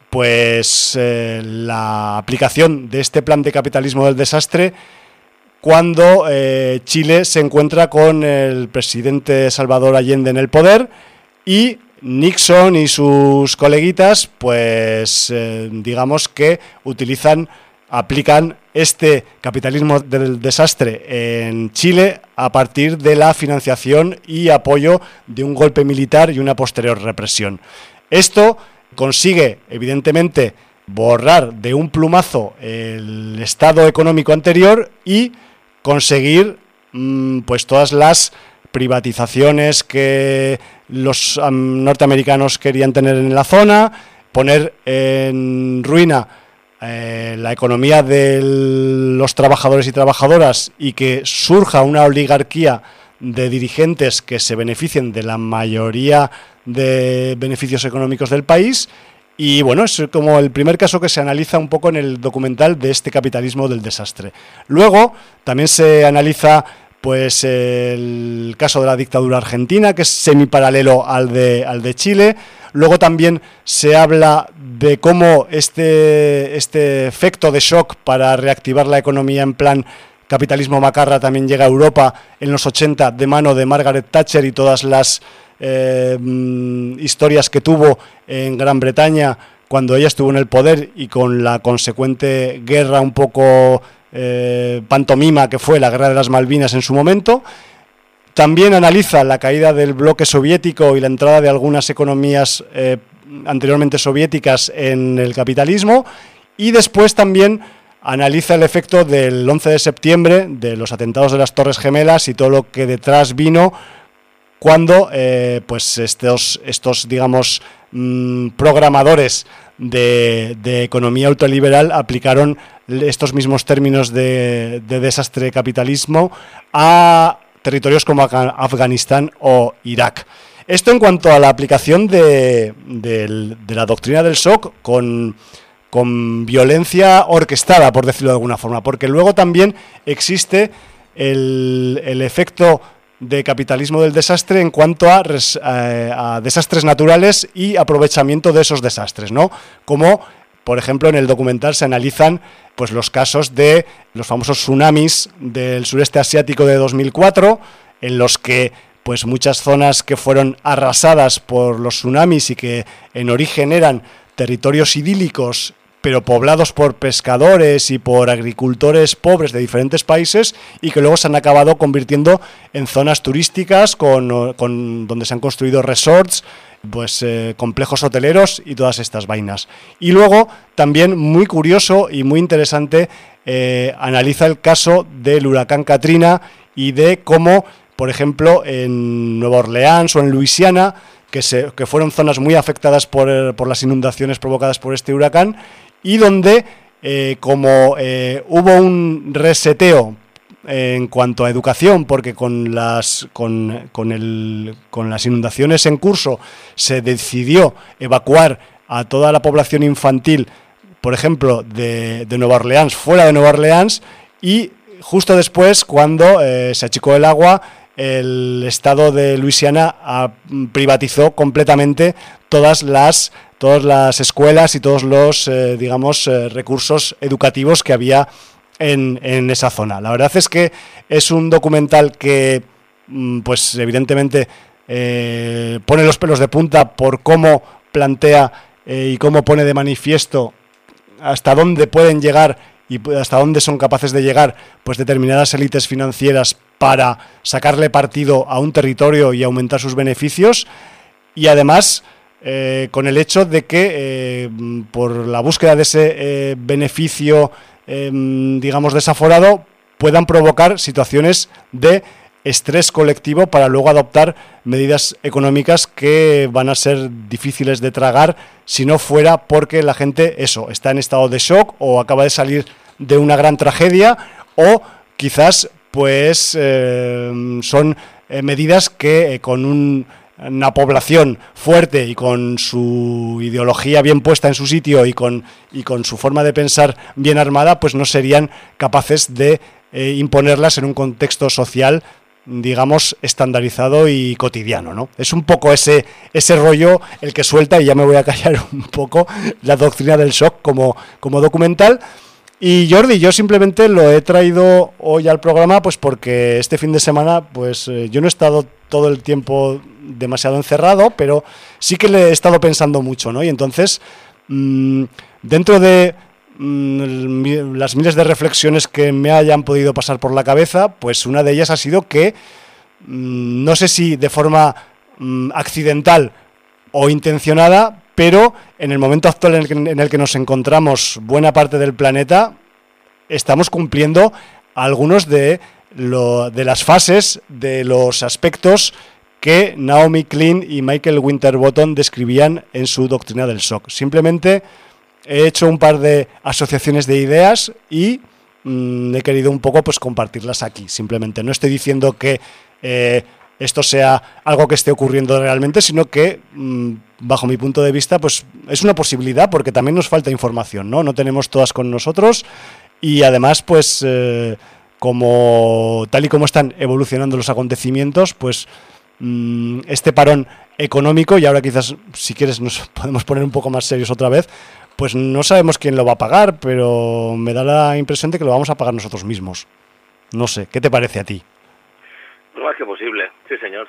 pues eh, la aplicación de este plan de capitalismo del desastre, cuando eh, Chile se encuentra con el presidente Salvador Allende en el poder y Nixon y sus coleguitas, pues eh, digamos que utilizan, aplican este capitalismo del desastre en Chile a partir de la financiación y apoyo de un golpe militar y una posterior represión. Esto consigue, evidentemente, borrar de un plumazo el estado económico anterior y conseguir mmm, pues todas las privatizaciones que los um, norteamericanos querían tener en la zona, poner en ruina eh, la economía de los trabajadores y trabajadoras y que surja una oligarquía de dirigentes que se beneficien de la mayoría de beneficios económicos del país. Y bueno, es como el primer caso que se analiza un poco en el documental de este capitalismo del desastre. Luego también se analiza pues el caso de la dictadura argentina, que es semiparalelo al de, al de Chile. Luego también se habla de cómo este, este efecto de shock para reactivar la economía en plan capitalismo macarra también llega a Europa en los ochenta de mano de Margaret Thatcher y todas las eh, historias que tuvo en Gran Bretaña cuando ella estuvo en el poder y con la consecuente guerra un poco Eh, pantomima que fue la guerra de las Malvinas en su momento. También analiza la caída del bloque soviético y la entrada de algunas economías eh, anteriormente soviéticas en el capitalismo, y después también analiza el efecto del once de septiembre, de los atentados de las Torres Gemelas y todo lo que detrás vino cuando eh, pues estos, estos digamos mmm, programadores de, de economía ultraliberal aplicaron estos mismos términos de, de desastre capitalismo a territorios como Afganistán o Irak. Esto en cuanto a la aplicación de, de, de la doctrina del shock con, con violencia orquestada, por decirlo de alguna forma, porque luego también existe el, el efecto de capitalismo del desastre en cuanto a, res, a, a desastres naturales y aprovechamiento de esos desastres, ¿no? Como, por ejemplo, en el documental se analizan pues los casos de los famosos tsunamis del sureste asiático de dos mil cuatro, en los que pues muchas zonas que fueron arrasadas por los tsunamis y que en origen eran territorios idílicos, pero poblados por pescadores y por agricultores pobres de diferentes países, y que luego se han acabado convirtiendo en zonas turísticas con, con donde se han construido resorts, pues eh, complejos hoteleros y todas estas vainas. Y luego también, muy curioso y muy interesante, eh, analiza el caso del huracán Katrina y de cómo, por ejemplo, en Nueva Orleans o en Luisiana, que, se, que fueron zonas muy afectadas por, por las inundaciones provocadas por este huracán, y donde, eh, como eh, hubo un reseteo eh, en cuanto a educación, porque con las, con, con, el, con las inundaciones en curso se decidió evacuar a toda la población infantil, por ejemplo, de, de Nueva Orleans, fuera de Nueva Orleans, y justo después, cuando eh, se achicó el agua, el estado de Luisiana a, privatizó completamente todas las todas las escuelas y todos los eh, digamos eh, recursos educativos que había en, en esa zona. La verdad es que es un documental que pues evidentemente eh, pone los pelos de punta por cómo plantea eh, y cómo pone de manifiesto hasta dónde pueden llegar y hasta dónde son capaces de llegar pues determinadas élites financieras para sacarle partido a un territorio y aumentar sus beneficios, y además eh, con el hecho de que eh, por la búsqueda de ese eh, beneficio eh, digamos desaforado puedan provocar situaciones de estrés colectivo para luego adoptar medidas económicas que van a ser difíciles de tragar si no fuera porque la gente, eso, está en estado de shock o acaba de salir de una gran tragedia, o quizás pues eh, son eh, medidas que eh, con un, una población fuerte y con su ideología bien puesta en su sitio y con, y con su forma de pensar bien armada, pues no serían capaces de eh, imponerlas en un contexto social digamos estandarizado y cotidiano, ¿no? Es un poco ese ese rollo el que suelta, y ya me voy a callar un poco, la doctrina del shock como, como documental. Y Jordi, yo simplemente lo he traído hoy al programa pues porque este fin de semana pues eh, yo no he estado todo el tiempo demasiado encerrado, pero sí que le he estado pensando mucho, ¿no? Y entonces mmm, dentro de mmm, las miles de reflexiones que me hayan podido pasar por la cabeza, pues una de ellas ha sido que mmm, no sé si de forma mmm, accidental o intencionada, pero en el momento actual en el, que, en el que nos encontramos buena parte del planeta, estamos cumpliendo algunos de, lo, de las fases, de los aspectos que Naomi Klein y Michael Winterbottom describían en su doctrina del shock. Simplemente he hecho un par de asociaciones de ideas y mmm, he querido un poco pues compartirlas aquí. Simplemente no estoy diciendo que eh, esto sea algo que esté ocurriendo realmente, sino que mmm, bajo mi punto de vista pues es una posibilidad, porque también nos falta información, ¿no? No tenemos todas con nosotros, y además pues eh, como tal y como están evolucionando los acontecimientos, pues mmm, este parón económico, y ahora quizás si quieres nos podemos poner un poco más serios otra vez, pues no sabemos quién lo va a pagar, pero me da la impresión de que lo vamos a pagar nosotros mismos. No sé, ¿qué te parece a ti? Lo más que posible, sí señor.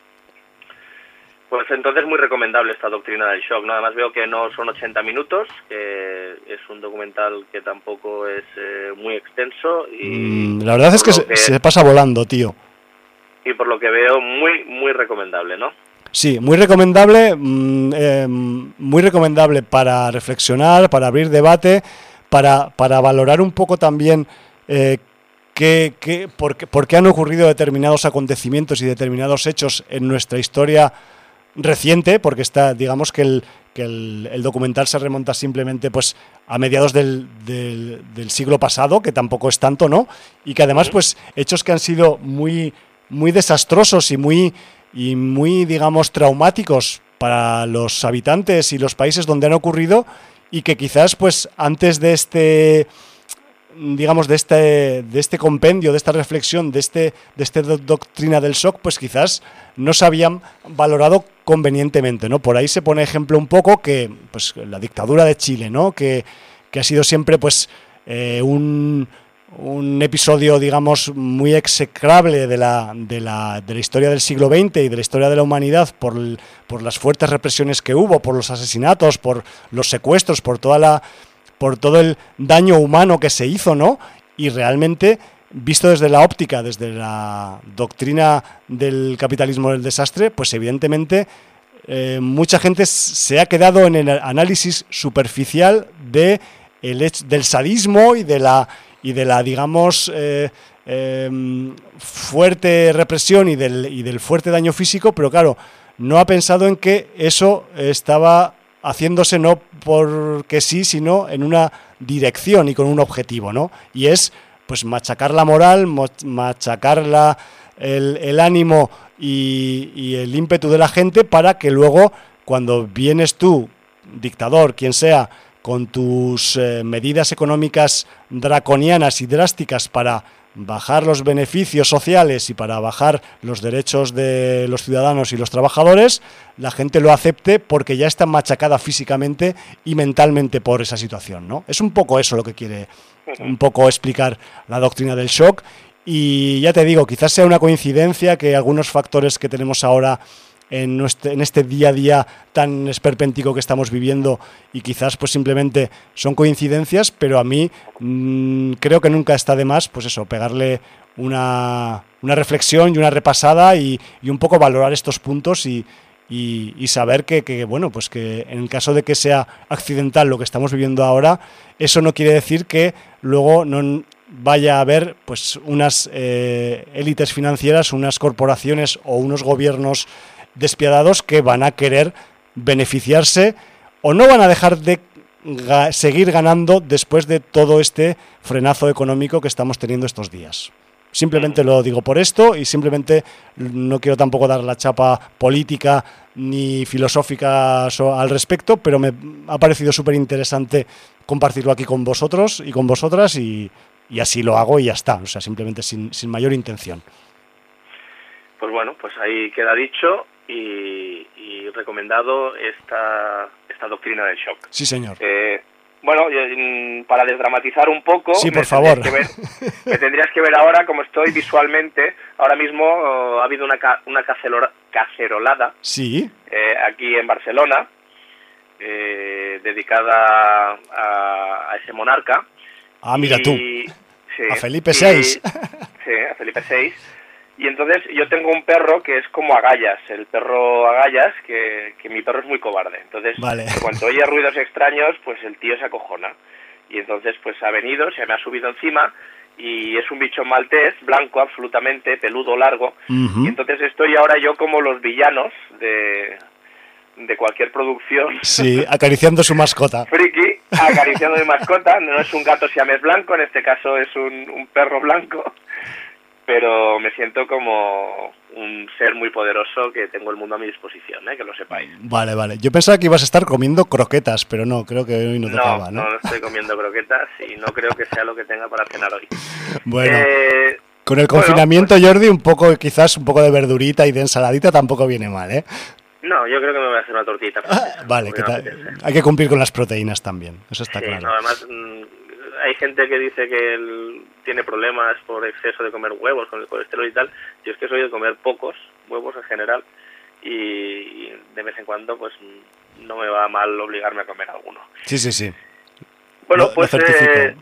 Pues entonces muy recomendable esta doctrina del shock, ¿no? Además veo que no son ochenta minutos, que es un documental que tampoco es eh, muy extenso. Y mm, la verdad es que se, que se pasa volando, tío. Y por lo que veo, muy, muy recomendable, ¿no? Sí, muy recomendable, mmm, eh, muy recomendable para reflexionar, para abrir debate, para, para valorar un poco también eh, qué, qué, por, qué, por qué han ocurrido determinados acontecimientos y determinados hechos en nuestra historia reciente, porque está, digamos que el que el, el documental se remonta simplemente pues a mediados del, del, del siglo pasado, que tampoco es tanto, ¿no? Y que además pues hechos que han sido muy muy desastrosos y muy y muy digamos traumáticos para los habitantes y los países donde han ocurrido, y que quizás pues antes de este digamos de este de este compendio, de esta reflexión, de este de esta do- doctrina del shock, pues quizás no se habían valorado convenientemente, ¿no? Por ahí se pone ejemplo un poco que pues la dictadura de Chile, ¿no? Que, que ha sido siempre pues eh, un un episodio, digamos, muy execrable de la, de la, de la historia del siglo veinte y de la historia de la humanidad por, el, por las fuertes represiones que hubo, por los asesinatos, por los secuestros, por toda la, por todo el daño humano que se hizo, ¿no? Y realmente, visto desde la óptica, desde la doctrina del capitalismo del desastre, pues evidentemente eh, mucha gente se ha quedado en el análisis superficial de el hecho, del sadismo y de la y de la, digamos, eh, eh, fuerte represión y del, y del fuerte daño físico, pero claro, no ha pensado en que eso estaba haciéndose no porque sí, sino en una dirección y con un objetivo, ¿no? Y es, pues pues machacar la moral, machacar la, el, el ánimo y, y el ímpetu de la gente para que luego, cuando vienes tú, dictador, quien sea, con tus eh, medidas económicas draconianas y drásticas para bajar los beneficios sociales y para bajar los derechos de los ciudadanos y los trabajadores, la gente lo acepte porque ya está machacada físicamente y mentalmente por esa situación, ¿no? Es un poco eso lo que quiere un poco explicar la doctrina del shock. Y ya te digo, quizás sea una coincidencia que algunos factores que tenemos ahora en, nuestro, en este día a día tan esperpéntico que estamos viviendo, y quizás pues simplemente son coincidencias, pero a mí mmm, creo que nunca está de más, pues eso, pegarle una, una reflexión y una repasada y, y un poco valorar estos puntos y, y, y saber que, que, bueno, pues que en el caso de que sea accidental lo que estamos viviendo ahora, eso no quiere decir que luego no vaya a haber pues unas eh, élites financieras, unas corporaciones o unos gobiernos despiadados que van a querer beneficiarse o no van a dejar de ga- seguir ganando después de todo este frenazo económico que estamos teniendo estos días. Simplemente lo digo por esto y simplemente no quiero tampoco dar la chapa política ni filosófica so- al respecto, pero me ha parecido súper interesante compartirlo aquí con vosotros y con vosotras y, y así lo hago y ya está, o sea, simplemente sin, sin mayor intención. Pues bueno, pues ahí queda dicho. Y, y recomendado esta esta doctrina del shock. Sí, señor. Eh, bueno, para desdramatizar un poco, sí, por me favor. Tendrías que ver, me tendrías que ver ahora cómo estoy visualmente. Ahora mismo uh, ha habido una ca una cacerola, cacerolada sí. eh, aquí en Barcelona, eh, dedicada a, a ese monarca. Ah, mira y, tú. Sí, a Felipe sexto. Sí, a Felipe sexto. Y entonces yo tengo un perro que es como Agallas, el perro Agallas, que, que mi perro es muy cobarde. Entonces, vale. cuando oye ruidos extraños, pues el tío se acojona. Y entonces pues ha venido, se me ha subido encima, y es un bicho maltés, blanco absolutamente, peludo, largo. Uh-huh. Y entonces estoy ahora yo como los villanos de, de cualquier producción. Sí, acariciando su mascota. Friki, acariciando mi mascota. No es un gato siamés blanco, en este caso es un, un perro blanco. Pero me siento como un ser muy poderoso que tengo el mundo a mi disposición, ¿eh? Que lo sepáis. Vale, vale. Yo pensaba que ibas a estar comiendo croquetas, pero no, creo que hoy no tocaba, ¿no? No, no estoy comiendo croquetas y no creo que sea lo que tenga para cenar hoy. Bueno, eh, con el confinamiento, bueno, pues, Jordi, un poco, quizás un poco de verdurita y de ensaladita tampoco viene mal, ¿eh? No, yo creo que me voy a hacer una tortita. Ah, vale, que hay que cumplir con las proteínas también, eso está sí, claro. No, además, mmm, hay gente que dice que el, tiene problemas por exceso de comer huevos con el colesterol y tal. Yo es que soy de comer pocos huevos en general y, y de vez en cuando pues no me va mal obligarme a comer alguno. Sí, sí, sí. Bueno, lo, pues lo eh,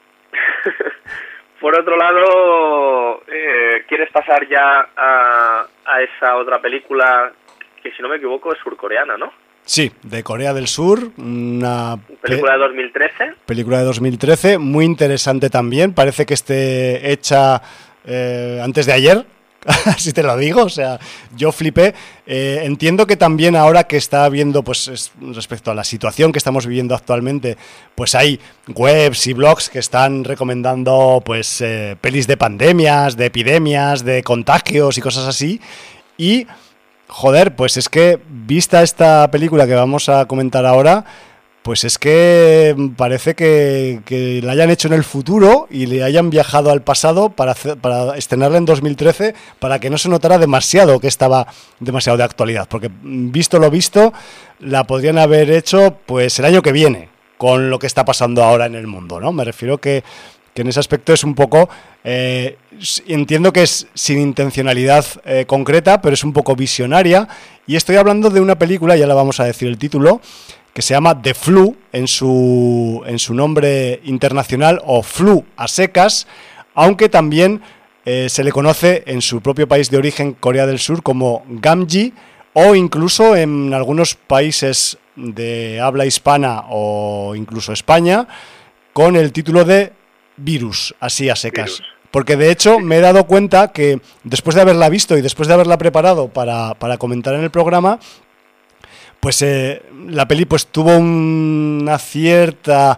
por otro lado, eh, ¿quieres pasar ya a, a esa otra película que, si no me equivoco, es surcoreana, ¿no? Sí, de Corea del Sur, una película de dos mil trece. Película de dos mil trece, muy interesante también, parece que esté hecha eh, antes de ayer, así te lo digo, o sea, yo flipé. Eh, entiendo que también ahora que está viendo, pues es, respecto a la situación que estamos viviendo actualmente, pues hay webs y blogs que están recomendando pues eh, pelis de pandemias, de epidemias, de contagios y cosas así, y joder, pues es que vista esta película que vamos a comentar ahora, pues es que parece que, que la hayan hecho en el futuro y le hayan viajado al pasado para, hacer, para estrenarla en dos mil trece, para que no se notara demasiado que estaba demasiado de actualidad, porque visto lo visto, la podrían haber hecho pues el año que viene, con lo que está pasando ahora en el mundo, ¿no? Me refiero que que en ese aspecto es un poco, eh, entiendo que es sin intencionalidad eh, concreta, pero es un poco visionaria, y estoy hablando de una película, ya la vamos a decir el título, que se llama The Flu, en su, en su nombre internacional, o Flu a secas, aunque también eh, se le conoce en su propio país de origen, Corea del Sur, como Gamji, o incluso en algunos países de habla hispana o incluso España, con el título de Virus, así a secas. Virus. Porque de hecho me he dado cuenta que después de haberla visto y después de haberla preparado para, para comentar en el programa, pues eh, la peli pues tuvo una cierta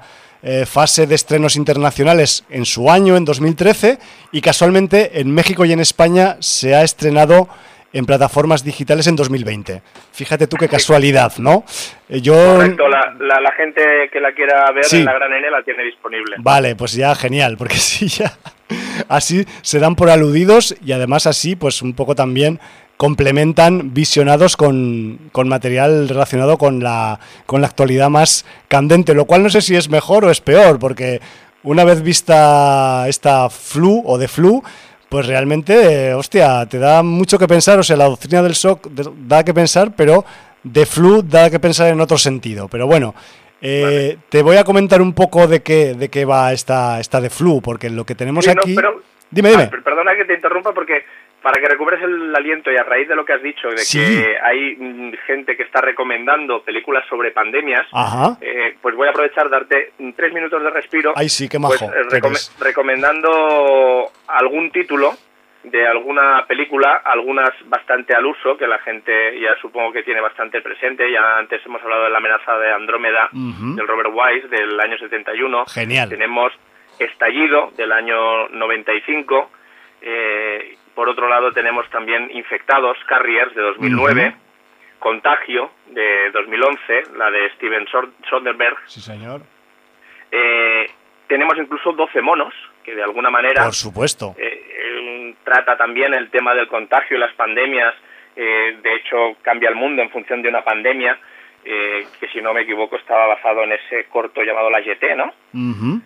eh, fase de estrenos internacionales en su año, en dos mil trece, y casualmente en México y en España se ha estrenado en plataformas digitales en dos mil veinte. Fíjate tú qué casualidad, ¿no? Eh, yo... Correcto, la, la, la gente que la quiera ver sí. en la Gran N la tiene disponible. Vale, pues ya genial, porque sí, ya así se dan por aludidos y además así pues un poco también complementan visionados con, con material relacionado con la, con la actualidad más candente, lo cual no sé si es mejor o es peor, porque una vez vista esta Flu o The Flu, pues realmente, eh, hostia, te da mucho que pensar, o sea, la doctrina del shock da que pensar, pero The Flu da que pensar en otro sentido, pero bueno, eh, vale. Te voy a comentar un poco de qué, de qué va esta, esta The Flu, porque lo que tenemos sí, aquí... No, pero... Dime, dime. Ah, perdona que te interrumpa porque... Para que recuperes el aliento y a raíz de lo que has dicho, de sí. que hay mm, gente que está recomendando películas sobre pandemias, eh, pues voy a aprovechar darte tres minutos de respiro. Ay, sí, qué majo. Pues, eh, recom- recomendando algún título de alguna película, algunas bastante al uso, que la gente ya supongo que tiene bastante presente. Ya antes hemos hablado de La amenaza de Andrómeda, uh-huh. del Robert Wise, del año setenta y uno. Genial. Tenemos Estallido, del año noventa y cinco. Eh, por otro lado tenemos también Infectados, Carriers, de dos mil nueve, uh-huh. Contagio, de dos mil once, la de Steven Soderbergh. Sí, señor. Eh, tenemos incluso doce monos, que de alguna manera... Por supuesto. Eh, eh, trata también el tema del contagio y las pandemias. Eh, de hecho, cambia el mundo en función de una pandemia, eh, que si no me equivoco estaba basado en ese corto llamado La Jetée, ¿no? Uh-huh.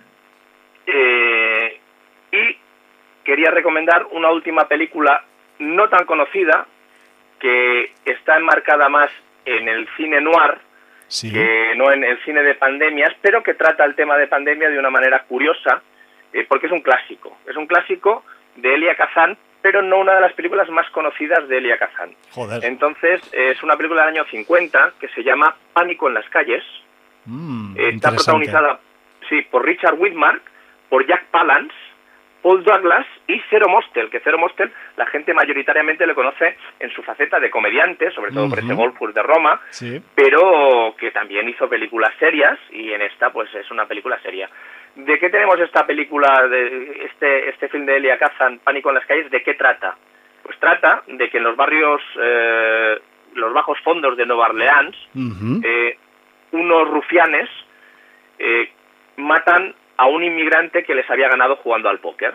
Eh, y... Quería recomendar una última película no tan conocida, que está enmarcada más en el cine noir, sí. que no en el cine de pandemias, pero que trata el tema de pandemia de una manera curiosa, eh, porque es un clásico. Es un clásico de Elia Kazan, pero no una de las películas más conocidas de Elia Kazan. Joder. Entonces, eh, es una película del año cincuenta que se llama Pánico en las calles. Mm, eh, está protagonizada sí, por Richard Widmark, por Jack Palance, Paul Douglas y Zero Mostel, que Zero Mostel la gente mayoritariamente le conoce en su faceta de comediante, sobre todo uh-huh. por ese Golfus de Roma, sí. pero que también hizo películas serias y en esta pues es una película seria. ¿De qué tenemos esta película, de este este film de Elia Kazan, Pánico en las calles? ¿De qué trata? Pues trata de que en los barrios, eh, los bajos fondos de Nueva Orleans, uh-huh. eh, unos rufianes eh, matan a un inmigrante que les había ganado jugando al póker.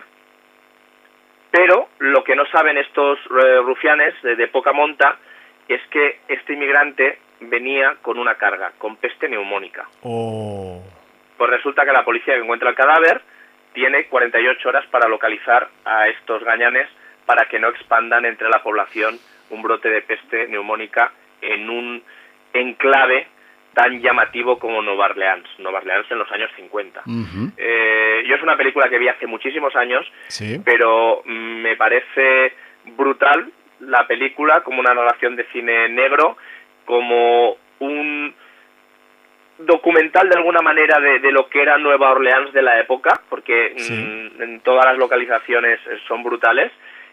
Pero lo que no saben estos eh, rufianes de, de poca monta es que este inmigrante venía con una carga, con peste neumónica. Oh. Pues resulta que la policía que encuentra el cadáver tiene cuarenta y ocho horas para localizar a estos gañanes para que no expandan entre la población un brote de peste neumónica en un enclave tan llamativo como Nueva Orleans, Nueva Orleans en los años cincuenta. Uh-huh. Eh, yo es una película que vi hace muchísimos años, sí. pero mm, me parece brutal la película como una narración de cine negro, como un documental de alguna manera de, de lo que era Nueva Orleans de la época, porque sí. mm, en todas las localizaciones son brutales,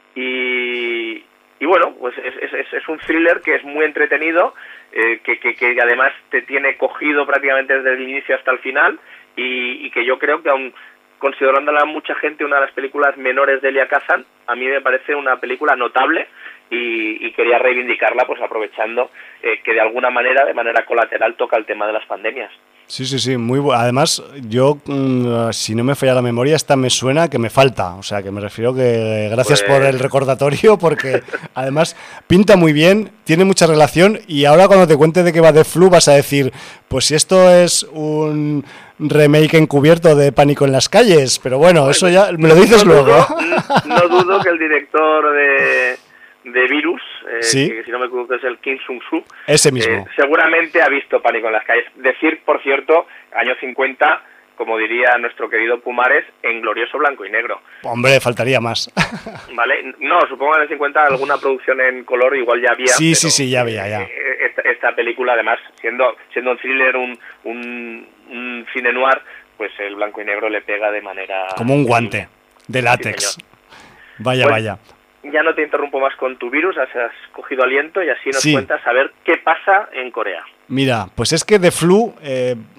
y... Y bueno, pues es, es, es un thriller que es muy entretenido, eh, que, que, que además te tiene cogido prácticamente desde el inicio hasta el final y, y que yo creo que aun considerándola mucha gente una de las películas menores de Elia Kazan, a mí me parece una película notable y, y quería reivindicarla pues aprovechando eh, que de alguna manera, de manera colateral, toca el tema de las pandemias. Sí, sí, sí, muy bueno. Además, yo, mmm, si no me falla la memoria, esta me suena que me falta. O sea, que me refiero que gracias pues... por el recordatorio, porque además pinta muy bien, tiene mucha relación y ahora cuando te cuente de qué va The Flu vas a decir, pues si esto es un remake encubierto de Pánico en las calles, pero bueno, eso ya me lo dices no luego. Dudo, no, no dudo que el director de... de Virus, eh, ¿sí? que si no me equivoco es el Kim Sung-soo, ese mismo. Eh, seguramente ha visto Pánico en las calles. Decir, por cierto, años cincuenta, como diría nuestro querido Pumares, en glorioso blanco y negro. Hombre, faltaría más. Vale, no, supongo que en el cincuenta alguna producción en color igual ya había. Sí, sí, sí, ya había, ya. Esta, esta película, además, siendo siendo un thriller, un, un, un cine noir, pues el blanco y negro le pega de manera... Como un guante de látex. Sí, vaya, pues, vaya. Ya no te interrumpo más con tu virus, has, has cogido aliento y así nos sí. cuentas a ver qué pasa en Corea. Mira, pues es que The Flu, eh,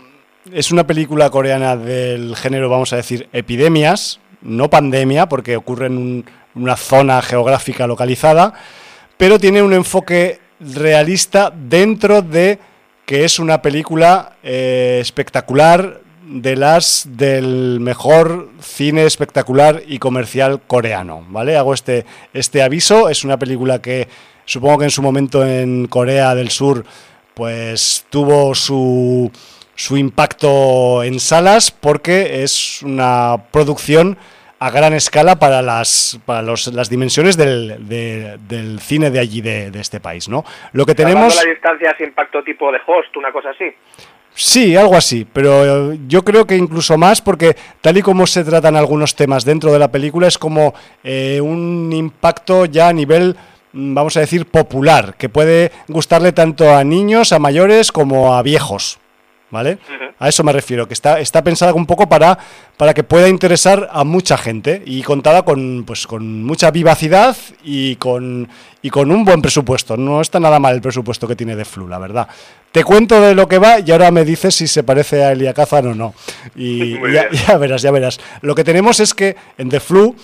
es una película coreana del género, vamos a decir, epidemias, no pandemia, porque ocurre en un, una zona geográfica localizada, pero tiene un enfoque realista dentro de que es una película eh, espectacular, de las del mejor cine espectacular y comercial coreano, ¿vale? Hago este, este aviso. Es una película que supongo que en su momento en Corea del Sur pues tuvo su, su impacto en salas, porque es una producción a gran escala para las para los, las dimensiones del, de, del cine de allí, de, de este país, ¿no? Lo que tenemos... la distancia es impacto tipo de Host, una cosa así. Sí, algo así, pero yo creo que incluso más, porque tal y como se tratan algunos temas dentro de la película, es como eh, un impacto ya a nivel, vamos a decir, popular, que puede gustarle tanto a niños, a mayores, como a viejos, ¿vale? Uh-huh. A eso me refiero, que está, está pensada un poco para, para que pueda interesar a mucha gente, y contada con, pues, con mucha vivacidad y con, y con un buen presupuesto. No está nada mal el presupuesto que tiene The Flu, la verdad. Te cuento de lo que va y ahora me dices si se parece a Elia Kazan o no. Y ya, ya verás, ya verás. Lo que tenemos es que en The Flu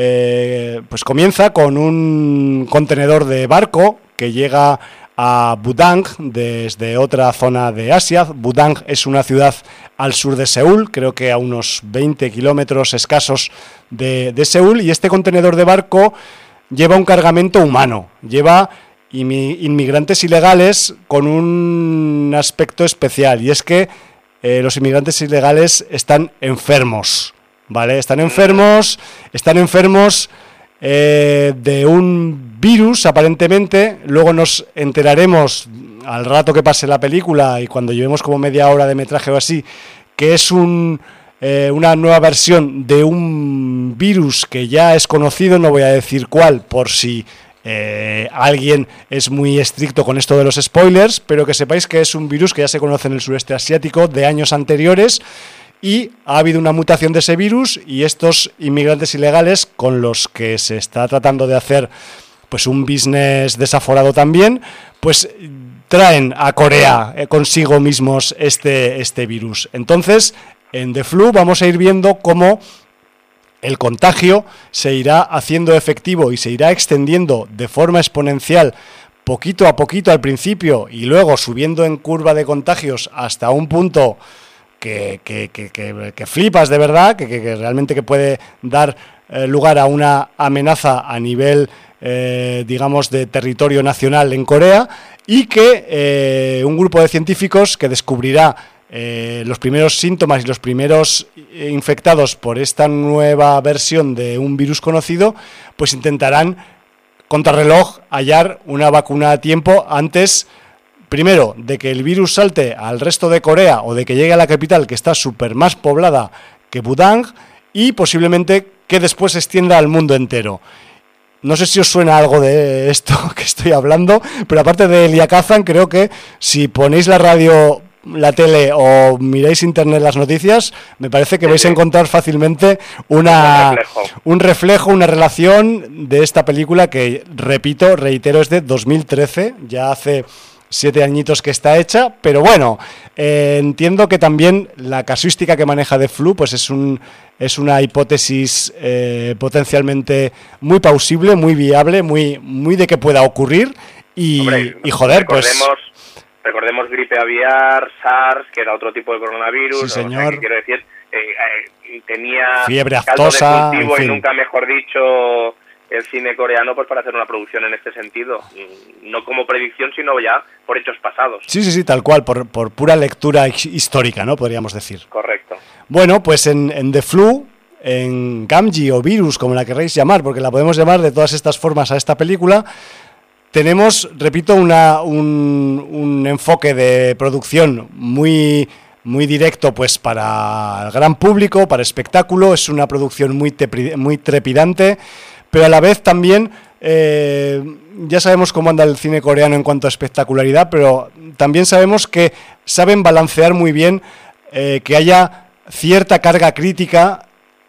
eh, pues comienza con un contenedor de barco que llega a Budang desde otra zona de Asia. Budang es una ciudad al sur de Seúl, creo que a unos veinte kilómetros escasos de, de Seúl, y este contenedor de barco lleva un cargamento humano, lleva inmigrantes ilegales con un aspecto especial, y es que eh, los inmigrantes ilegales están enfermos, ¿vale? Están enfermos, están enfermos eh, de un virus, aparentemente. Luego nos enteraremos al rato que pase la película y cuando llevemos como media hora de metraje o así, que es un eh, una nueva versión de un virus que ya es conocido, no voy a decir cuál, por si Eh, alguien es muy estricto con esto de los spoilers, pero que sepáis que es un virus que ya se conoce en el sureste asiático de años anteriores, y ha habido una mutación de ese virus, y estos inmigrantes ilegales, con los que se está tratando de hacer pues un business desaforado también, pues traen a Corea eh, consigo mismos este, este virus. Entonces, en The Flu vamos a ir viendo cómo el contagio se irá haciendo efectivo y se irá extendiendo de forma exponencial, poquito a poquito al principio, y luego subiendo en curva de contagios hasta un punto que, que, que, que, que flipas de verdad, que, que, que realmente que puede dar eh, lugar a una amenaza a nivel, eh, digamos, de territorio nacional en Corea, y que eh, un grupo de científicos que descubrirá Eh, los primeros síntomas y los primeros infectados por esta nueva versión de un virus conocido, pues intentarán contrarreloj hallar una vacuna a tiempo antes, primero, de que el virus salte al resto de Corea o de que llegue a la capital, que está súper más poblada que Budang, y posiblemente que después se extienda al mundo entero. No sé si os suena algo de esto que estoy hablando, pero aparte de Elia Kazan, creo que si ponéis la radio, la tele o miráis internet, las noticias, me parece que sí, vais sí. a encontrar fácilmente una, un, reflejo. un reflejo, una relación de esta película que, repito, reitero, es de dos mil trece, ya hace siete añitos que está hecha, pero bueno, eh, entiendo que también la casuística que maneja The Flu pues es un es una hipótesis eh, potencialmente muy plausible, muy viable, muy muy de que pueda ocurrir, y, Hombre, y joder, pues... Recordemos gripe aviar, SARS, que era otro tipo de coronavirus. Sí, señor. O sea, que quiero decir, eh, eh, tenía fiebre aftosa, caldo de cultivo, en fin. Y nunca mejor dicho el cine coreano pues para hacer una producción en este sentido. No como predicción, sino ya por hechos pasados. Sí, sí, sí, tal cual, por, por pura lectura histórica, ¿no? Podríamos decir. Correcto. Bueno, pues en, en The Flu, en Gamji o Virus, como la querréis llamar, porque la podemos llamar de todas estas formas a esta película, tenemos, repito, una, un, un enfoque de producción muy, muy directo pues para el gran público, para espectáculo. Es una producción muy, tepri, muy trepidante, pero a la vez también eh, ya sabemos cómo anda el cine coreano en cuanto a espectacularidad, pero también sabemos que saben balancear muy bien eh, que haya cierta carga crítica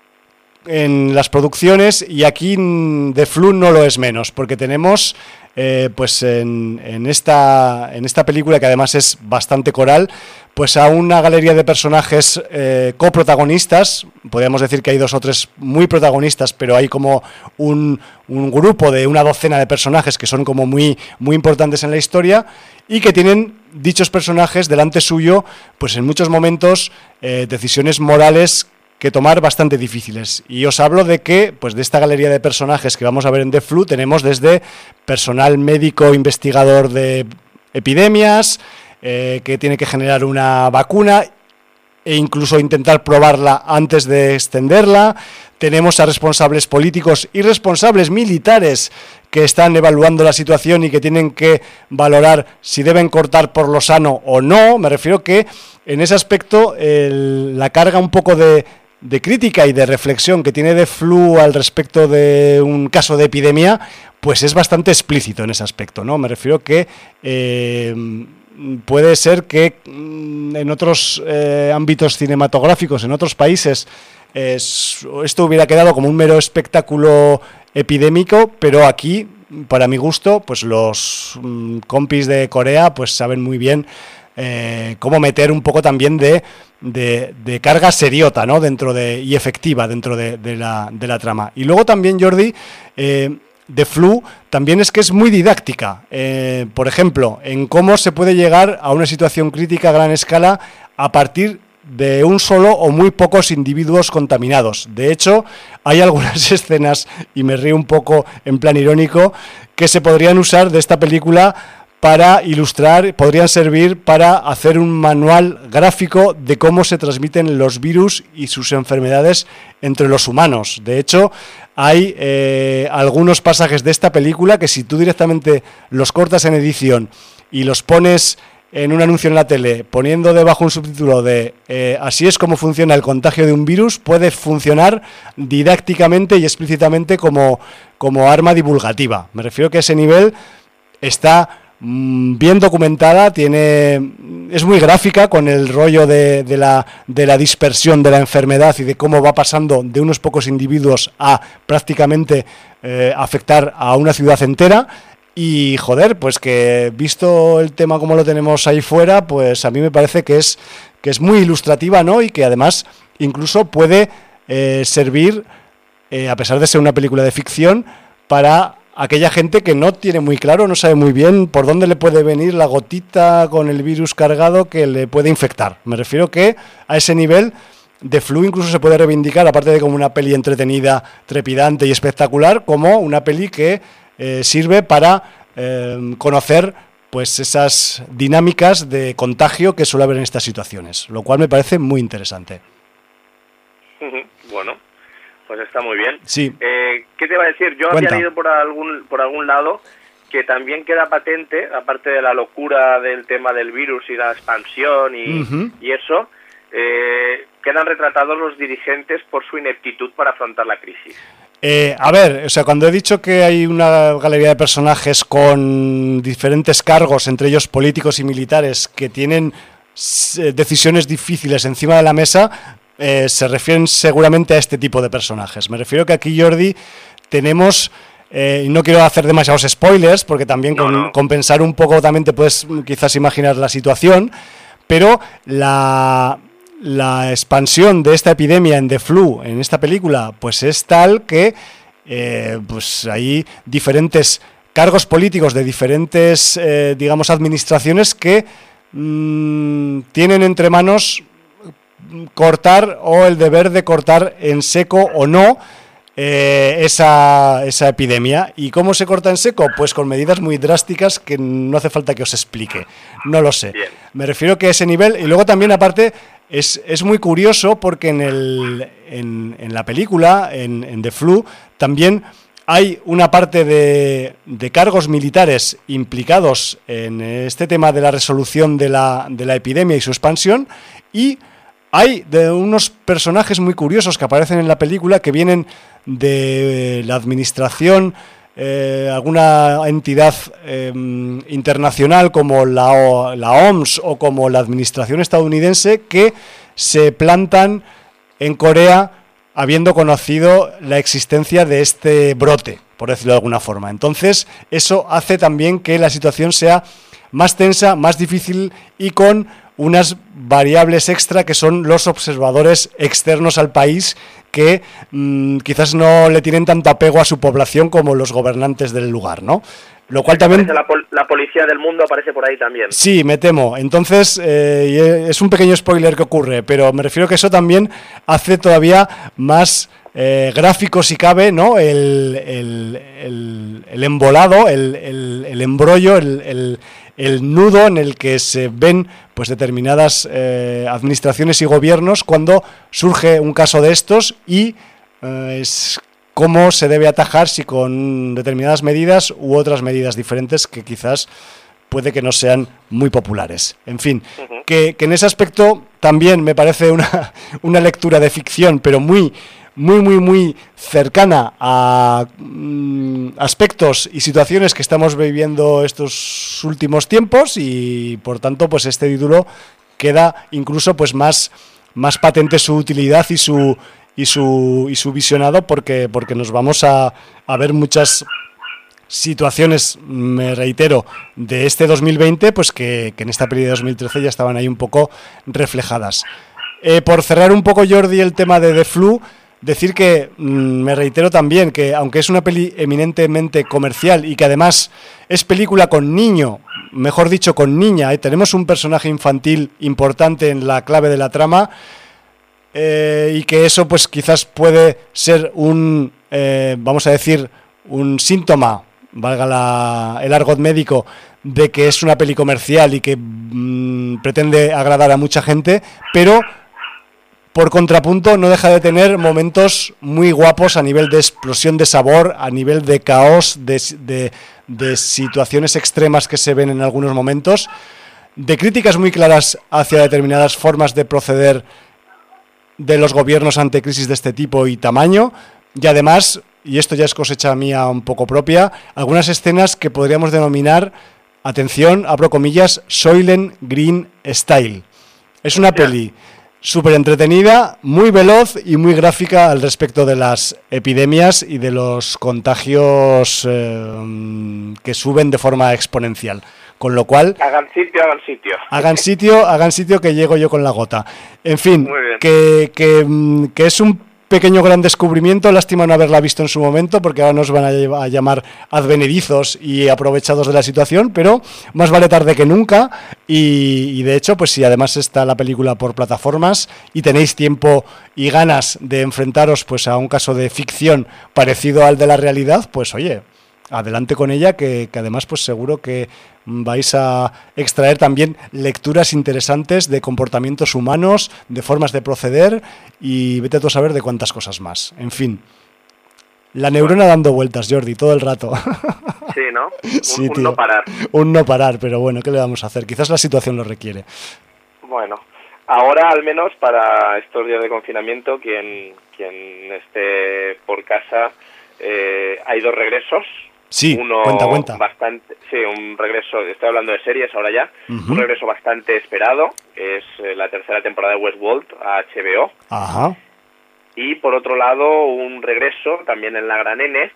en las producciones, y aquí The Flu no lo es menos, porque tenemos eh, pues en, en esta en esta película, que además es bastante coral, pues a una galería de personajes eh, coprotagonistas. Podríamos decir que hay dos o tres muy protagonistas, pero hay como un, un grupo de una docena de personajes que son como muy, muy importantes en la historia y que tienen dichos personajes delante suyo, pues en muchos momentos eh, decisiones morales que tomar bastante difíciles. Y os hablo de que, pues de esta galería de personajes que vamos a ver en The Flu, tenemos desde personal médico investigador de epidemias, eh, que tiene que generar una vacuna e incluso intentar probarla antes de extenderla. Tenemos a responsables políticos y responsables militares que están evaluando la situación y que tienen que valorar si deben cortar por lo sano o no. Me refiero que en ese aspecto el, la carga un poco de, de crítica y de reflexión que tiene The Flu al respecto de un caso de epidemia, pues es bastante explícito en ese aspecto, ¿no? Me refiero que eh, puede ser que en otros eh, ámbitos cinematográficos, en otros países, eh, esto hubiera quedado como un mero espectáculo epidémico, pero aquí, para mi gusto, pues los mm, compis de Corea pues saben muy bien eh, cómo meter un poco también de, de, de carga seriota, ¿no? Dentro de, y efectiva dentro de, de, la, de la trama. Y luego también, Jordi, eh, The Flu también es que es muy didáctica, eh, por ejemplo, en cómo se puede llegar a una situación crítica a gran escala a partir de un solo o muy pocos individuos contaminados. De hecho, hay algunas escenas, y me río un poco en plan irónico, que se podrían usar de esta película para ilustrar, podrían servir para hacer un manual gráfico de cómo se transmiten los virus y sus enfermedades entre los humanos. De hecho, hay eh, algunos pasajes de esta película que si tú directamente los cortas en edición y los pones en un anuncio en la tele, poniendo debajo un subtítulo de eh, así es como funciona el contagio de un virus, puede funcionar didácticamente y explícitamente como, como arma divulgativa. Me refiero que ese nivel está bien documentada, tiene es muy gráfica con el rollo de, de, la, de la dispersión de la enfermedad y de cómo va pasando de unos pocos individuos a prácticamente eh, afectar a una ciudad entera. Y joder, pues que visto el tema como lo tenemos ahí fuera, pues a mí me parece que es, que es muy ilustrativa, ¿no? Y que además incluso puede eh, servir, eh, a pesar de ser una película de ficción, para aquella gente que no tiene muy claro, no sabe muy bien por dónde le puede venir la gotita con el virus cargado que le puede infectar. Me refiero que a ese nivel The Flu incluso se puede reivindicar, aparte de como una peli entretenida, trepidante y espectacular, como una peli que eh, sirve para eh, conocer pues esas dinámicas de contagio que suele haber en estas situaciones, lo cual me parece muy interesante. Bueno, pues está muy bien. Sí. Eh, ¿Qué te iba a decir? Yo Cuenta. había leído por algún por algún lado que también queda patente, aparte de la locura del tema del virus y la expansión y, uh-huh. y eso, eh, quedan retratados los dirigentes por su ineptitud para afrontar la crisis. Eh, a ver, o sea, cuando he dicho que hay una galería de personajes con diferentes cargos, entre ellos políticos y militares, que tienen eh, decisiones difíciles encima de la mesa, eh, se refieren seguramente a este tipo de personajes. Me refiero que aquí, Jordi, tenemos, eh, y no quiero hacer demasiados spoilers, porque también no, con, no. con pensar un poco también te puedes quizás imaginar la situación, pero la... La expansión de esta epidemia en The Flu, en esta película, pues es tal que eh, pues hay diferentes cargos políticos de diferentes, eh, digamos, administraciones que mmm, tienen entre manos cortar o el deber de cortar en seco o no eh, esa, esa epidemia. ¿Y cómo se corta en seco? Pues con medidas muy drásticas que no hace falta que os explique. No lo sé. Bien. Me refiero que a ese nivel, y luego también aparte... Es, es muy curioso porque en, el, en, en la película, en, en The Flu, también hay una parte de, de cargos militares implicados en este tema de la resolución de la, de la epidemia y su expansión, y hay de unos personajes muy curiosos que aparecen en la película que vienen de la administración, Eh, alguna entidad eh, internacional como la, o, la O M S o como la administración estadounidense, que se plantan en Corea habiendo conocido la existencia de este brote, por decirlo de alguna forma. Entonces eso hace también que la situación sea más tensa, más difícil y con unas variables extra que son los observadores externos al país que mmm, quizás no le tienen tanto apego a su población como los gobernantes del lugar, ¿no? Lo cual también... La, pol la policía del mundo aparece por ahí también. Sí, me temo. Entonces, eh, es un pequeño spoiler que ocurre, pero me refiero que eso también hace todavía más eh, gráfico, si cabe, ¿no? El, el, el, el embolado, el, el, el embrollo, el, el, el nudo en el que se ven pues determinadas eh, administraciones y gobiernos cuando surge un caso de estos y eh, es... cómo se debe atajar, si con determinadas medidas u otras medidas diferentes que quizás puede que no sean muy populares. En fin, uh-huh. que, que en ese aspecto también me parece una, una lectura de ficción, pero muy, muy, muy, muy cercana a mm, aspectos y situaciones que estamos viviendo estos últimos tiempos y, por tanto, pues este título queda incluso pues más, más patente su utilidad y su... y su y su visionado porque porque nos vamos a, a ver muchas situaciones, me reitero, de este dos mil veinte, pues que, que en esta peli de dos mil trece ya estaban ahí un poco reflejadas. Eh, por cerrar un poco, Jordi, el tema de The Flu, decir que, mmm, me reitero también, que aunque es una peli eminentemente comercial y que además es película con niño, mejor dicho con niña, ¿eh? Tenemos un personaje infantil importante en la clave de la trama, Eh, y que eso pues quizás puede ser un, eh, vamos a decir, un síntoma, valga la, el argot médico, de que es una peli comercial y que mmm, pretende agradar a mucha gente, pero por contrapunto no deja de tener momentos muy guapos a nivel de explosión de sabor, a nivel de caos, de, de, de situaciones extremas que se ven en algunos momentos, de críticas muy claras hacia determinadas formas de proceder de los gobiernos ante crisis de este tipo y tamaño, y además, y esto ya es cosecha mía un poco propia, algunas escenas que podríamos denominar, atención, abro comillas, Soylent Green Style. Es una peli súper entretenida, muy veloz y muy gráfica al respecto de las epidemias y de los contagios eh, que suben de forma exponencial. Con lo cual... Hagan sitio, hagan sitio. Hagan sitio, hagan sitio que llego yo con la gota. En fin, que, que, que es un pequeño gran descubrimiento, lástima no haberla visto en su momento, porque ahora nos van a llamar advenedizos y aprovechados de la situación, pero más vale tarde que nunca, y, y de hecho, pues si además está la película por plataformas y tenéis tiempo y ganas de enfrentaros pues a un caso de ficción parecido al de la realidad, pues oye, adelante con ella, que, que además pues seguro que vais a extraer también lecturas interesantes de comportamientos humanos, de formas de proceder y vete tú a saber de cuántas cosas más. En fin, la neurona dando vueltas, Jordi, todo el rato. Sí, ¿no? Un, sí, un tío, no parar. Un no parar, pero bueno, ¿qué le vamos a hacer? Quizás la situación lo requiere. Bueno, ahora al menos para estos días de confinamiento, quien, quien esté por casa, eh, hay dos regresos. Sí, uno cuenta, cuenta. Bastante, sí, un regreso, estoy hablando de series ahora ya, uh-huh. un regreso bastante esperado, es eh, la tercera temporada de Westworld a H B O. Ajá. Y por otro lado, un regreso también en la gran N,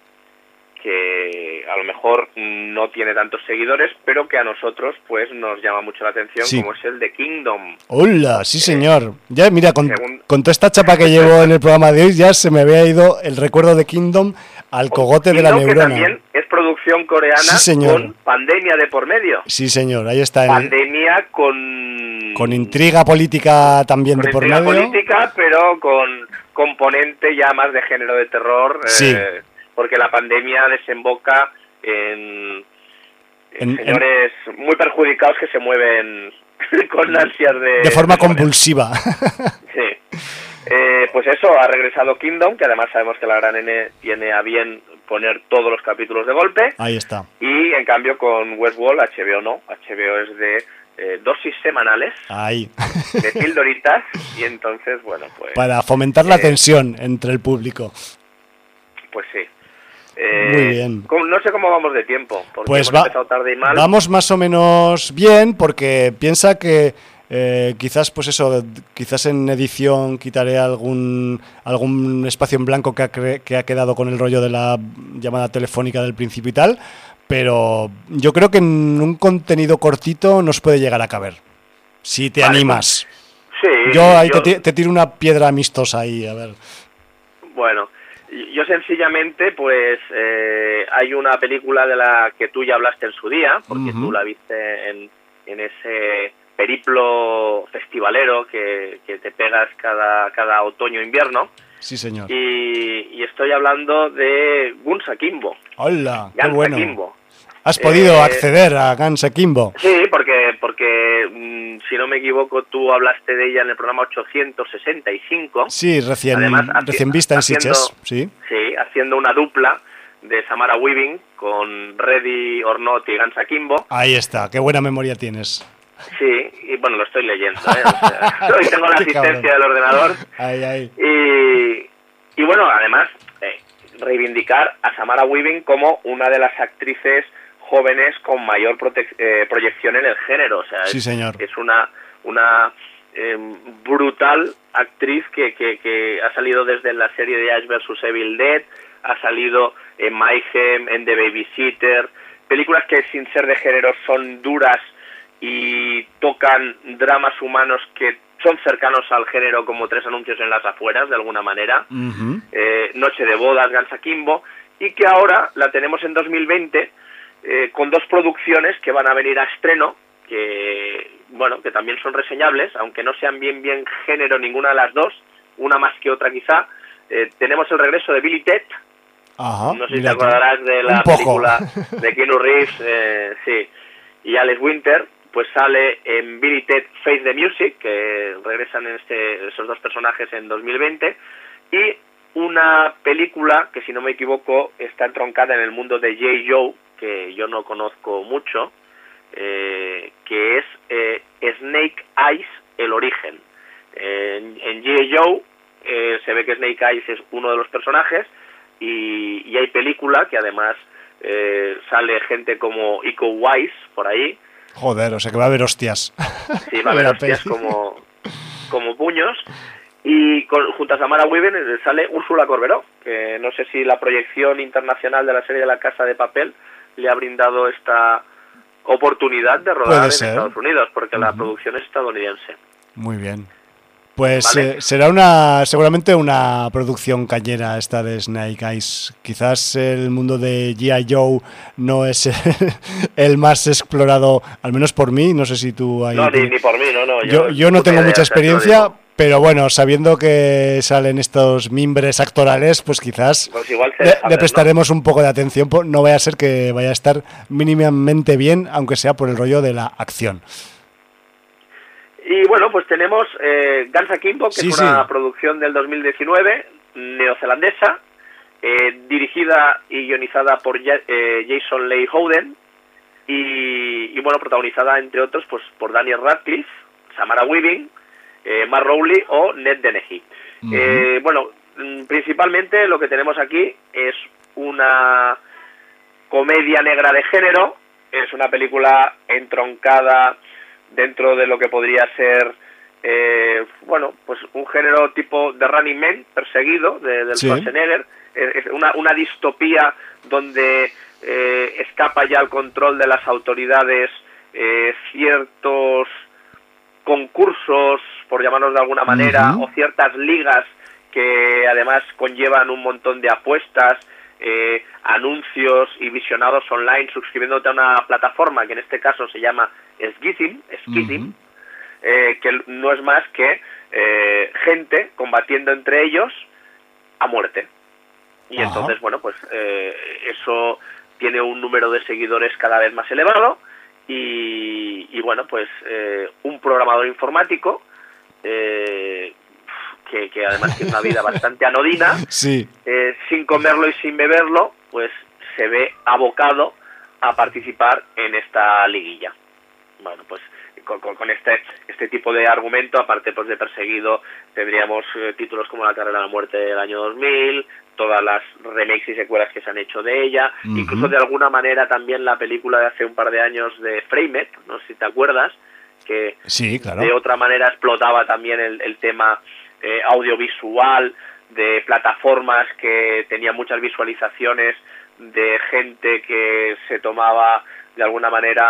que a lo mejor no tiene tantos seguidores, pero que a nosotros pues nos llama mucho la atención, sí. como es el de Kingdom. ¡Hola! Sí, señor. Eh, ya, mira, con, según... con toda esta chapa que llevo en el programa de hoy, ya se me había ido el recuerdo de Kingdom al cogote Kingdom, de la neurona. Que también es producción coreana, sí, señor. Con pandemia de por medio. Sí, señor, ahí está. Pandemia el... con... Con intriga política también con de por intriga medio. política, pero con componente ya más de género de terror. Sí. Eh, porque la pandemia desemboca en, en, en señores en... muy perjudicados que se mueven con ansias de... De forma de compulsiva. Sí. Eh, pues eso, ha regresado Kingdom, que además sabemos que la gran N tiene a bien poner todos los capítulos de golpe. Ahí está. Y en cambio con Westworld, H B O no. H B O es de eh, dosis semanales. Ahí. De pildoritas. Y entonces, bueno, pues... Para fomentar la eh, tensión entre el público. Pues sí. Eh, Muy bien. No sé cómo vamos de tiempo, porque pues hemos va, empezado tarde y mal. Vamos más o menos bien, porque piensa que eh, quizás, pues eso, quizás en edición quitaré algún algún espacio en blanco que ha, cre- que ha quedado con el rollo de la llamada telefónica del principio y tal, pero yo creo que en un contenido cortito nos puede llegar a caber. Si te Vale, animas. Sí. Yo ahí yo... Te, te tiro una piedra amistosa ahí, a ver. Bueno, yo sencillamente, pues, eh, hay una película de la que tú ya hablaste en su día, porque uh-huh. tú la viste en, en ese periplo festivalero que, que te pegas cada, cada otoño-invierno. Sí, señor. Y, y estoy hablando de Guns Akimbo. ¡Hola! ¡Qué Guns bueno! Akimbo. ¿Has podido eh, acceder a Guns Akimbo? Sí, porque, porque mmm, si no me equivoco, tú hablaste de ella en el programa ochocientos sesenta y cinco. Sí, recién, Además, recién vista en Sitges. Sí. sí, haciendo una dupla de Samara Weaving con Ready or Not y Guns Akimbo. Ahí está, qué buena memoria tienes. Sí, y bueno, lo estoy leyendo, ¿eh? O sea, hoy tengo la asistencia del ordenador. Ay, ay. Y, y bueno, además, eh, reivindicar a Samara Weaving como una de las actrices jóvenes con mayor eh, proyección en el género. O sea, sí, es, señor. es una una eh, brutal actriz que, que, que ha salido desde la serie de Ash versus. Evil Dead, ha salido en Mayhem, en The Babysitter, películas que sin ser de género son duras y tocan dramas humanos que son cercanos al género, como Tres anuncios en las afueras, de alguna manera, uh-huh. eh, Noche de bodas, Guns Akimbo, y que ahora la tenemos en dos mil veinte eh, con dos producciones que van a venir a estreno, que bueno, que también son reseñables, aunque no sean bien bien género ninguna de las dos, una más que otra quizá. Eh, tenemos el regreso de Billy Ted. Ajá, no sé si te acordarás de la película de Keanu Reeves, eh, sí, y Alex Winter. Pues sale en Billy Ted Face the Music, que regresan en este, esos dos personajes en dos mil veinte, y una película que, si no me equivoco, está entroncada en el mundo de G I. Joe, que yo no conozco mucho, eh, que es eh, Snake Eyes, el origen. Eh, en en G I. Joe eh, se ve que Snake Eyes es uno de los personajes, y, y hay película que además eh, sale gente como Iko Uwais por ahí. Joder, o sea que va a haber hostias. Sí, va a haber hostias como, como puños. Y con, junto a Samara Weaving sale Úrsula Corberó, que no sé si la proyección internacional de la serie de La Casa de Papel le ha brindado esta oportunidad de rodar en Estados Unidos, porque uh-huh. la producción es estadounidense. Muy bien. Pues ¿Vale? eh, será una seguramente una producción cañera esta de Snake Eyes. Quizás el mundo de G I. Joe no es el más explorado, al menos por mí. No sé si tú... Ahí no, te... ni, ni por mí, no, no. Yo, yo, yo no tengo idea, mucha experiencia, o sea, pero bueno, sabiendo que salen estos mimbres actorales, pues quizás pues igual se le, saber, le prestaremos ¿no? un poco de atención. No vaya a ser que vaya a estar mínimamente bien, aunque sea por el rollo de la acción. Y bueno, pues tenemos eh, Guns Akimbo, que sí, es una sí. producción del dos mil diecinueve, neozelandesa, eh, dirigida y guionizada por ja- eh, Jason Leigh Howden, y, y bueno, protagonizada entre otros pues por Daniel Radcliffe, Samara Weaving, eh, Mark Rowley o Ned Dennehy. Uh-huh. Eh, bueno, principalmente lo que tenemos aquí es una comedia negra de género, es una película entroncada dentro de lo que podría ser, eh, bueno, pues un género tipo de Running Man, perseguido, de, del sí. Schwarzenegger, es una, una distopía donde eh, escapa ya al control de las autoridades eh, ciertos concursos, por llamarlos de alguna manera, uh-huh. o ciertas ligas que además conllevan un montón de apuestas, eh, anuncios y visionados online suscribiéndote a una plataforma que en este caso se llama Skizim, Skizim uh-huh. eh, que no es más que eh, gente combatiendo entre ellos a muerte. Y uh-huh. entonces, bueno, pues eh, eso tiene un número de seguidores cada vez más elevado y, y bueno, pues eh, un programador informático eh, Que, que además tiene una vida bastante anodina, sí. eh, sin comerlo y sin beberlo, pues se ve abocado a participar en esta liguilla. Bueno, pues con, con, con este este tipo de argumento, aparte pues de perseguido, tendríamos eh, títulos como La carrera de la muerte del año dos mil, todas las remakes y secuelas que se han hecho de ella, uh-huh. incluso de alguna manera también la película de hace un par de años de Framed, no sé si te acuerdas, que sí, claro. de otra manera explotaba también el, el tema Eh, audiovisual, de plataformas que tenían muchas visualizaciones, de gente que se tomaba de alguna manera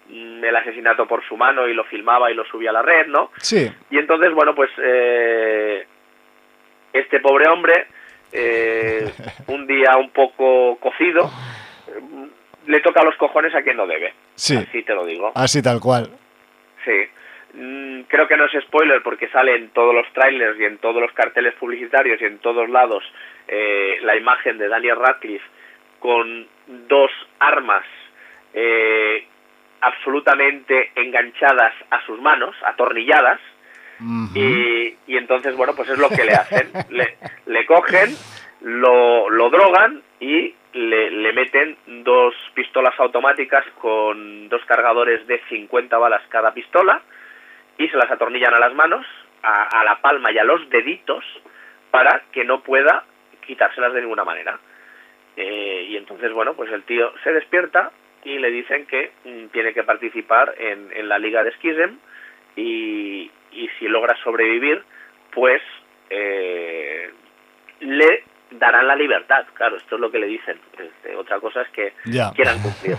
mm, el asesinato por su mano y lo filmaba y lo subía a la red, ¿no? Sí. Y entonces, bueno, pues eh, este pobre hombre, eh, un día un poco cocido, eh, le toca los cojones a quien no debe. Sí. Así te lo digo. Así tal cual. Sí. Mm, creo que no es spoiler porque sale en todos los trailers y en todos los carteles publicitarios y en todos lados eh, la imagen de Daniel Radcliffe con dos armas eh, absolutamente enganchadas a sus manos, atornilladas, uh-huh. y, y entonces, bueno, pues es lo que le hacen. le, le cogen, lo, lo drogan y le, le meten dos pistolas automáticas con dos cargadores de cincuenta balas cada pistola y se las atornillan a las manos, a, a la palma y a los deditos para que no pueda quitárselas de ninguna manera. Eh, y entonces, bueno, pues el tío se despierta y le dicen que mm, tiene que participar en, en la liga de Schism y, y si logra sobrevivir, pues eh, le darán la libertad. Claro, esto es lo que le dicen. Este, otra cosa es que ya quieran cumplir.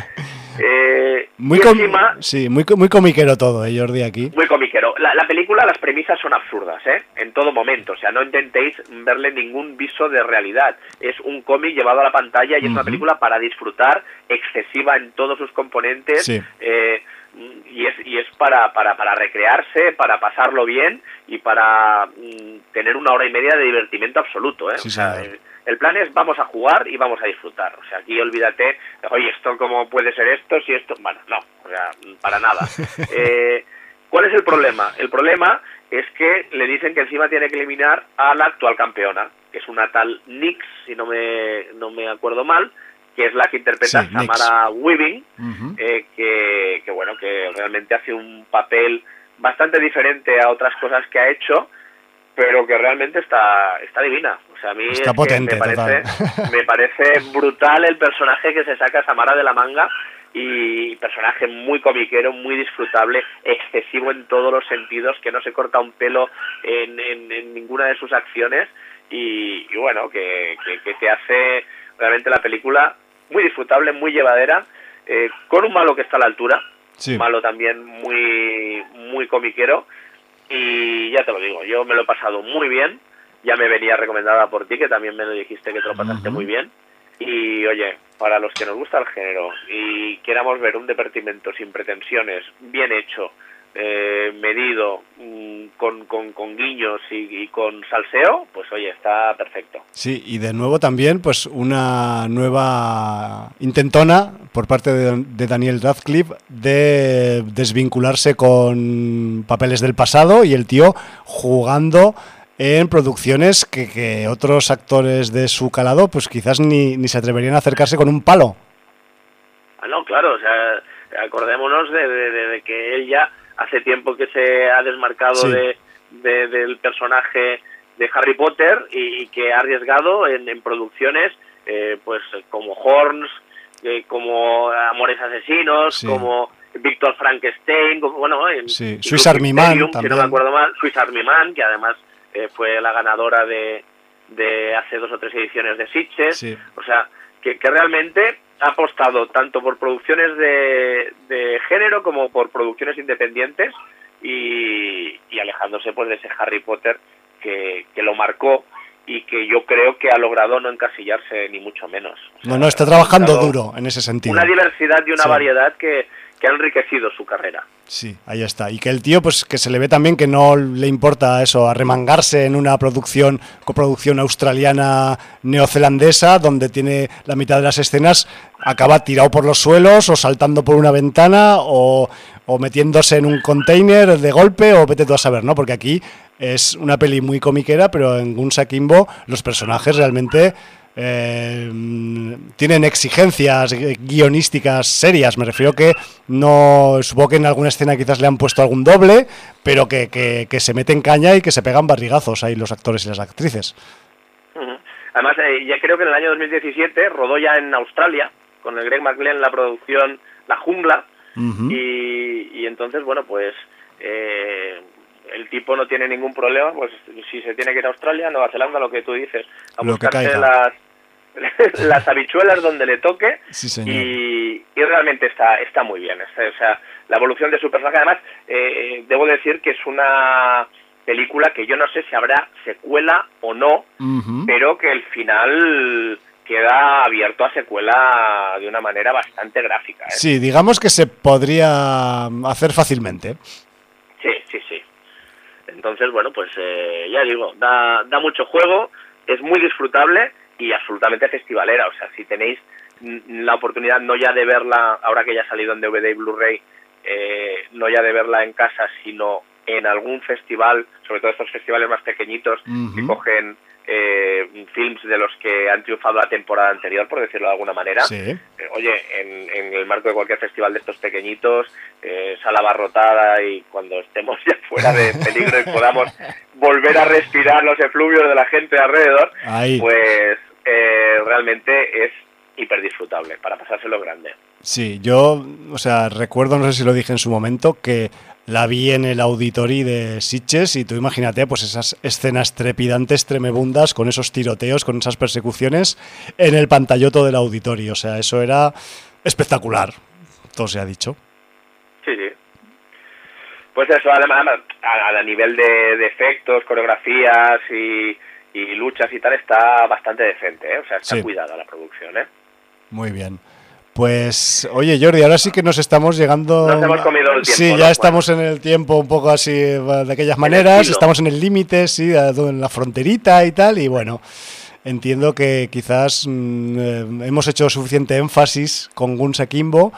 Eh, muy, com encima, sí, muy, muy comiquero todo, ¿eh, Jordi, aquí? Muy comiquero. La, la película, las premisas son absurdas, ¿eh? En todo momento. O sea, no intentéis verle ningún viso de realidad. Es un cómic llevado a la pantalla y uh-huh. es una película para disfrutar, excesiva en todos sus componentes. Sí. Eh, y es, y es para, para, para recrearse, para pasarlo bien y para mm, tener una hora y media de divertimiento absoluto, ¿eh? Sí, o sea, el, el plan es vamos a jugar y vamos a disfrutar. O sea, aquí olvídate, oye, ¿esto cómo puede ser esto? Si esto... Bueno, no, o sea, para nada. eh, ¿Cuál es el problema? El problema es que le dicen que encima tiene que eliminar a la actual campeona, que es una tal Nyx, si no me, no me acuerdo mal, que es la que interpreta sí, Samara Weaving, uh-huh. eh, que, que bueno, que realmente hace un papel bastante diferente a otras cosas que ha hecho, pero que realmente está está divina. O sea, a mí está es potente, me parece me parece brutal el personaje que se saca Samara de la manga, y personaje muy comiquero, muy disfrutable, excesivo en todos los sentidos, que no se corta un pelo en, en, en ninguna de sus acciones, y, y bueno, que, que, que te hace realmente la película muy disfrutable, muy llevadera, eh, con un malo que está a la altura, sí. malo también muy muy comiquero, y ya te lo digo, yo me lo he pasado muy bien, ya me venía recomendada por ti, que también me lo dijiste que te lo pasaste uh-huh. muy bien, y oye, para los que nos gusta el género y queramos ver un divertimento sin pretensiones, bien hecho, eh, medido, mmm, con, con, con guiños y, y con salseo, pues oye, está perfecto. Sí, y de nuevo también pues una nueva intentona por parte de, de Daniel Radcliffe de desvincularse con papeles del pasado, y el tío jugando en producciones que, que otros actores de su calado pues quizás ni, ni se atreverían a acercarse con un palo. Ah, no, claro, o sea, acordémonos de, de, de, de que él ya hace tiempo que se ha desmarcado sí. de, de, del personaje de Harry Potter, y, y que ha arriesgado en, en producciones eh, pues como Horns, eh, como Amores Asesinos, sí. como Víctor Frankenstein, como, bueno, en sí. Swiss Army Man, si no me acuerdo mal, Swiss Army Man, que además eh, fue la ganadora de, de hace dos o tres ediciones de Sitges, sí. o sea, que, que realmente ha apostado tanto por producciones de, de género como por producciones independientes, y, y alejándose pues de ese Harry Potter que, que lo marcó, y que yo creo que ha logrado no encasillarse ni mucho menos. O sea, no, no, está trabajando duro en ese sentido. Una diversidad y una sí. variedad que, que ha enriquecido su carrera. Sí, ahí está. Y que el tío, pues que se le ve también que no le importa eso, arremangarse en una producción, coproducción australiana neozelandesa, donde tiene la mitad de las escenas, acaba tirado por los suelos, o saltando por una ventana, o, o metiéndose en un container de golpe, o vete tú a saber, ¿no? Porque aquí es una peli muy comiquera, pero en Guns Akimbo los personajes realmente eh, tienen exigencias guionísticas serias. Me refiero que no, supongo que en alguna escena quizás le han puesto algún doble, pero que, que, que se meten caña y que se pegan barrigazos ahí los actores y las actrices. Uh-huh. Además, eh, ya creo que en el año dos mil diecisiete rodó ya en Australia, con el Greg McLean, la producción La Jungla, uh-huh. y, y entonces, bueno, pues eh, el tipo no tiene ningún problema, pues si se tiene que ir a Australia, Nueva Zelanda, lo que tú dices, a lo buscarse las, las habichuelas donde le toque, sí, señor. y, y realmente está está muy bien. Está, o sea, la evolución de su personaje, además, eh, debo decir que es una película que yo no sé si habrá secuela o no, uh-huh. pero que el final queda abierto a secuela de una manera bastante gráfica, ¿eh? Sí, digamos que se podría hacer fácilmente. Sí, sí, sí. Entonces, bueno, pues eh, ya digo, da, da mucho juego, es muy disfrutable y absolutamente festivalera. O sea, si tenéis la oportunidad no ya de verla, ahora que ya ha salido en D V D y Blu-ray, eh, no ya de verla en casa, sino en algún festival, sobre todo estos festivales más pequeñitos, uh-huh. que cogen eh, films de los que han triunfado la temporada anterior, por decirlo de alguna manera. Sí. Eh, oye, en, en el marco de cualquier festival de estos pequeñitos, eh, sala abarrotada, y cuando estemos ya fuera de peligro y podamos volver a respirar los efluvios de la gente alrededor, Ahí. pues eh, realmente es hiper disfrutable para pasárselo grande. Sí, yo, o sea, recuerdo, no sé si lo dije en su momento, que la vi en el Auditori de Sitges y tú imagínate pues esas escenas trepidantes, tremebundas, con esos tiroteos, con esas persecuciones en el pantalloto del Auditori. O sea, eso era espectacular, todo se ha dicho. Sí, sí. Pues eso, además, a, a nivel de, de efectos, coreografías y, y luchas y tal, está bastante decente, ¿eh? O sea, está sí. cuidada la producción, ¿eh? Muy bien. Pues, oye Jordi, ahora sí que nos estamos llegando... Nos hemos comido el tiempo. Sí, ya ¿no? estamos bueno. en el tiempo un poco así, de aquellas maneras, estamos en el límite, sí, en la fronterita y tal, y bueno, entiendo que quizás mmm, eh, hemos hecho suficiente énfasis con Guns Akimbo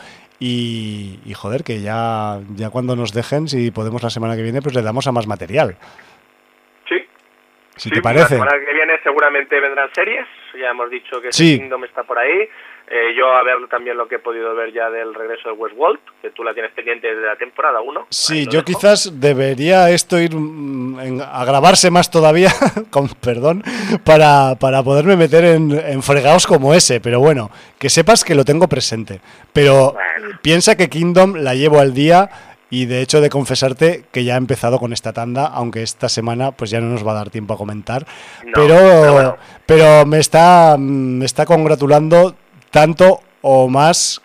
y, y joder, que ya, ya cuando nos dejen, si podemos la semana que viene, pues le damos a más material. Sí. Si sí, te parece. La semana que viene seguramente vendrán series, ya hemos dicho que sí. Kingdom está por ahí. Eh, yo a ver también lo que he podido ver ya del regreso de Westworld, que tú la tienes pendiente desde la temporada uno. Sí, yo dejo. Quizás debería esto ir en, a grabarse más todavía, con perdón, para, para poderme meter en, en fregados como ese, pero bueno, que sepas que lo tengo presente. Pero bueno. Piensa que Kingdom la llevo al día y de hecho de confesarte que ya he empezado con esta tanda, aunque esta semana pues ya no nos va a dar tiempo a comentar, no, pero, pero, bueno. pero me está, me está congratulando tanto o más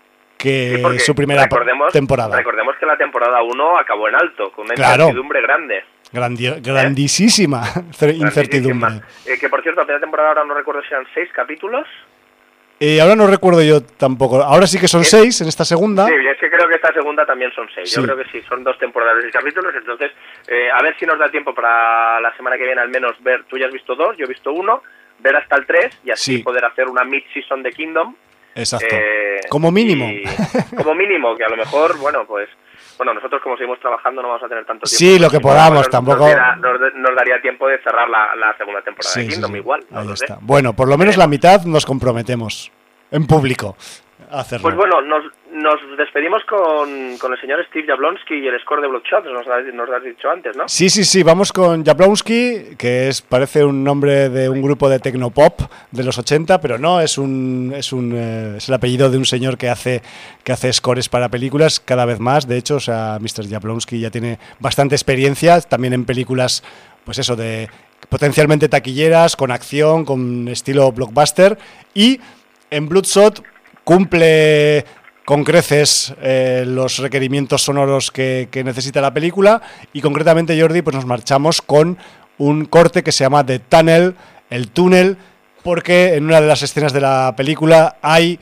que sí, su primera recordemos, temporada. Recordemos que la temporada uno acabó en alto, con una claro. incertidumbre grande. Grandi- grandísima ¿Eh? incertidumbre. Eh, que por cierto, la primera temporada ahora no recuerdo si eran seis capítulos. Eh, ahora no recuerdo yo tampoco. Ahora sí que son ¿Eh? seis en esta segunda. Sí, es que creo que esta segunda también son seis. Sí. Yo creo que sí, son dos temporadas de seis capítulos. Entonces, eh, a ver si nos da tiempo para la semana que viene al menos ver. Tú ya has visto dos, yo he visto uno. Ver hasta el tres y así sí. poder hacer una mid-season de Kingdom. Exacto. Eh, como mínimo. Como mínimo, que a lo mejor, bueno, pues... Bueno, nosotros como seguimos trabajando no vamos a tener tanto tiempo. Sí, lo que podamos, nos, tampoco... Nos, diera, nos, nos daría tiempo de cerrar la, la segunda temporada sí, de Kingdom, sí, sí. igual. Ahí está. Sé. Bueno, por lo menos eh. la mitad nos comprometemos en público a hacerlo. Pues bueno, nos, nos despedimos con, con el señor Steve Jablonsky y el score de Bloodshot, nos, nos lo has dicho antes, ¿no? Sí, sí, sí, vamos con Jablonsky, que es parece un nombre de un grupo de tecnopop de los ochenta, pero no, es un es un eh, es el apellido de un señor que hace que hace scores para películas cada vez más. De hecho, o sea, mister Jablonsky ya tiene bastante experiencia también en películas, pues eso, de potencialmente taquilleras, con acción, con estilo blockbuster, y en Bloodshot cumple con creces eh, los requerimientos sonoros que, que necesita la película, y concretamente, Jordi, pues nos marchamos con un corte que se llama The Tunnel, el túnel, porque en una de las escenas de la película hay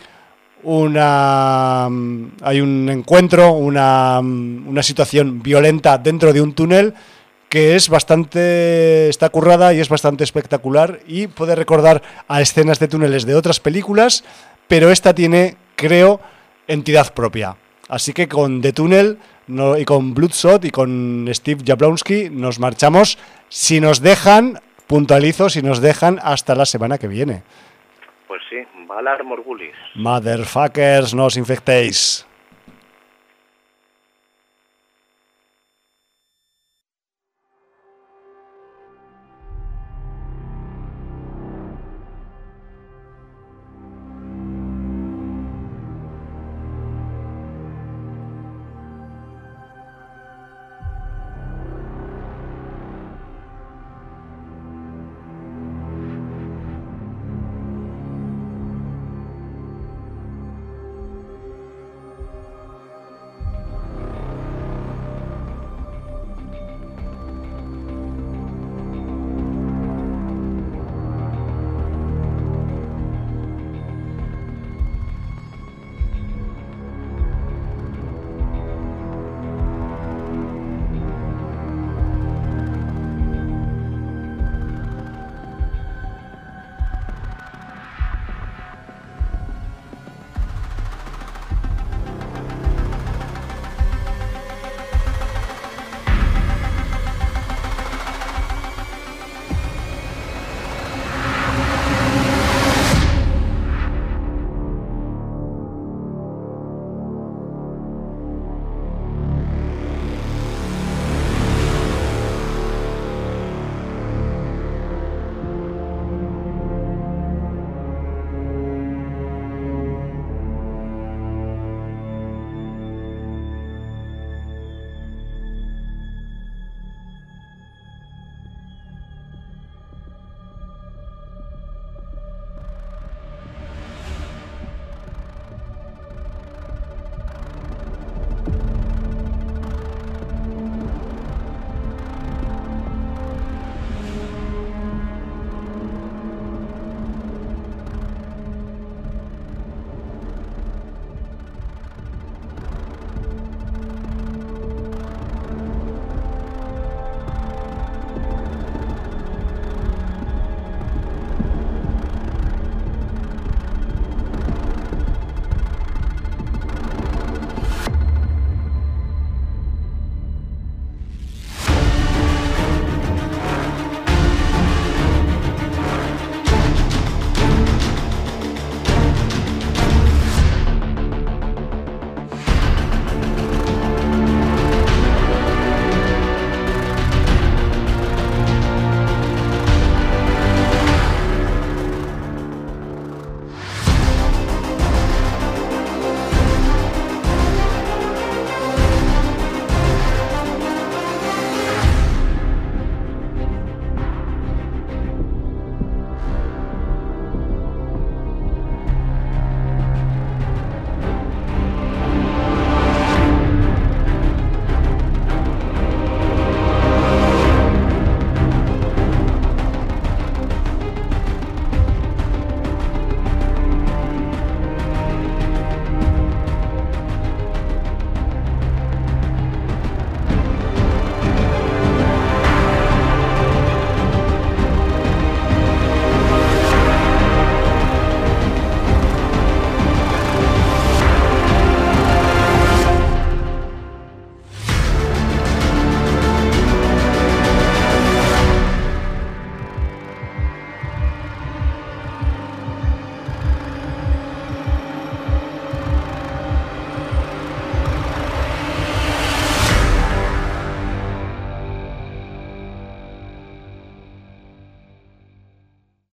una hay un encuentro, una, una situación violenta dentro de un túnel que es bastante, está currada y es bastante espectacular y puede recordar a escenas de túneles de otras películas, pero esta tiene, creo, entidad propia. Así que con The Tunnel no, y con Bloodshot y con Steve Jablonsky nos marchamos, si nos dejan, puntualizo, si nos dejan hasta la semana que viene. Pues sí, Valar Morgulis. Motherfuckers, no os infectéis.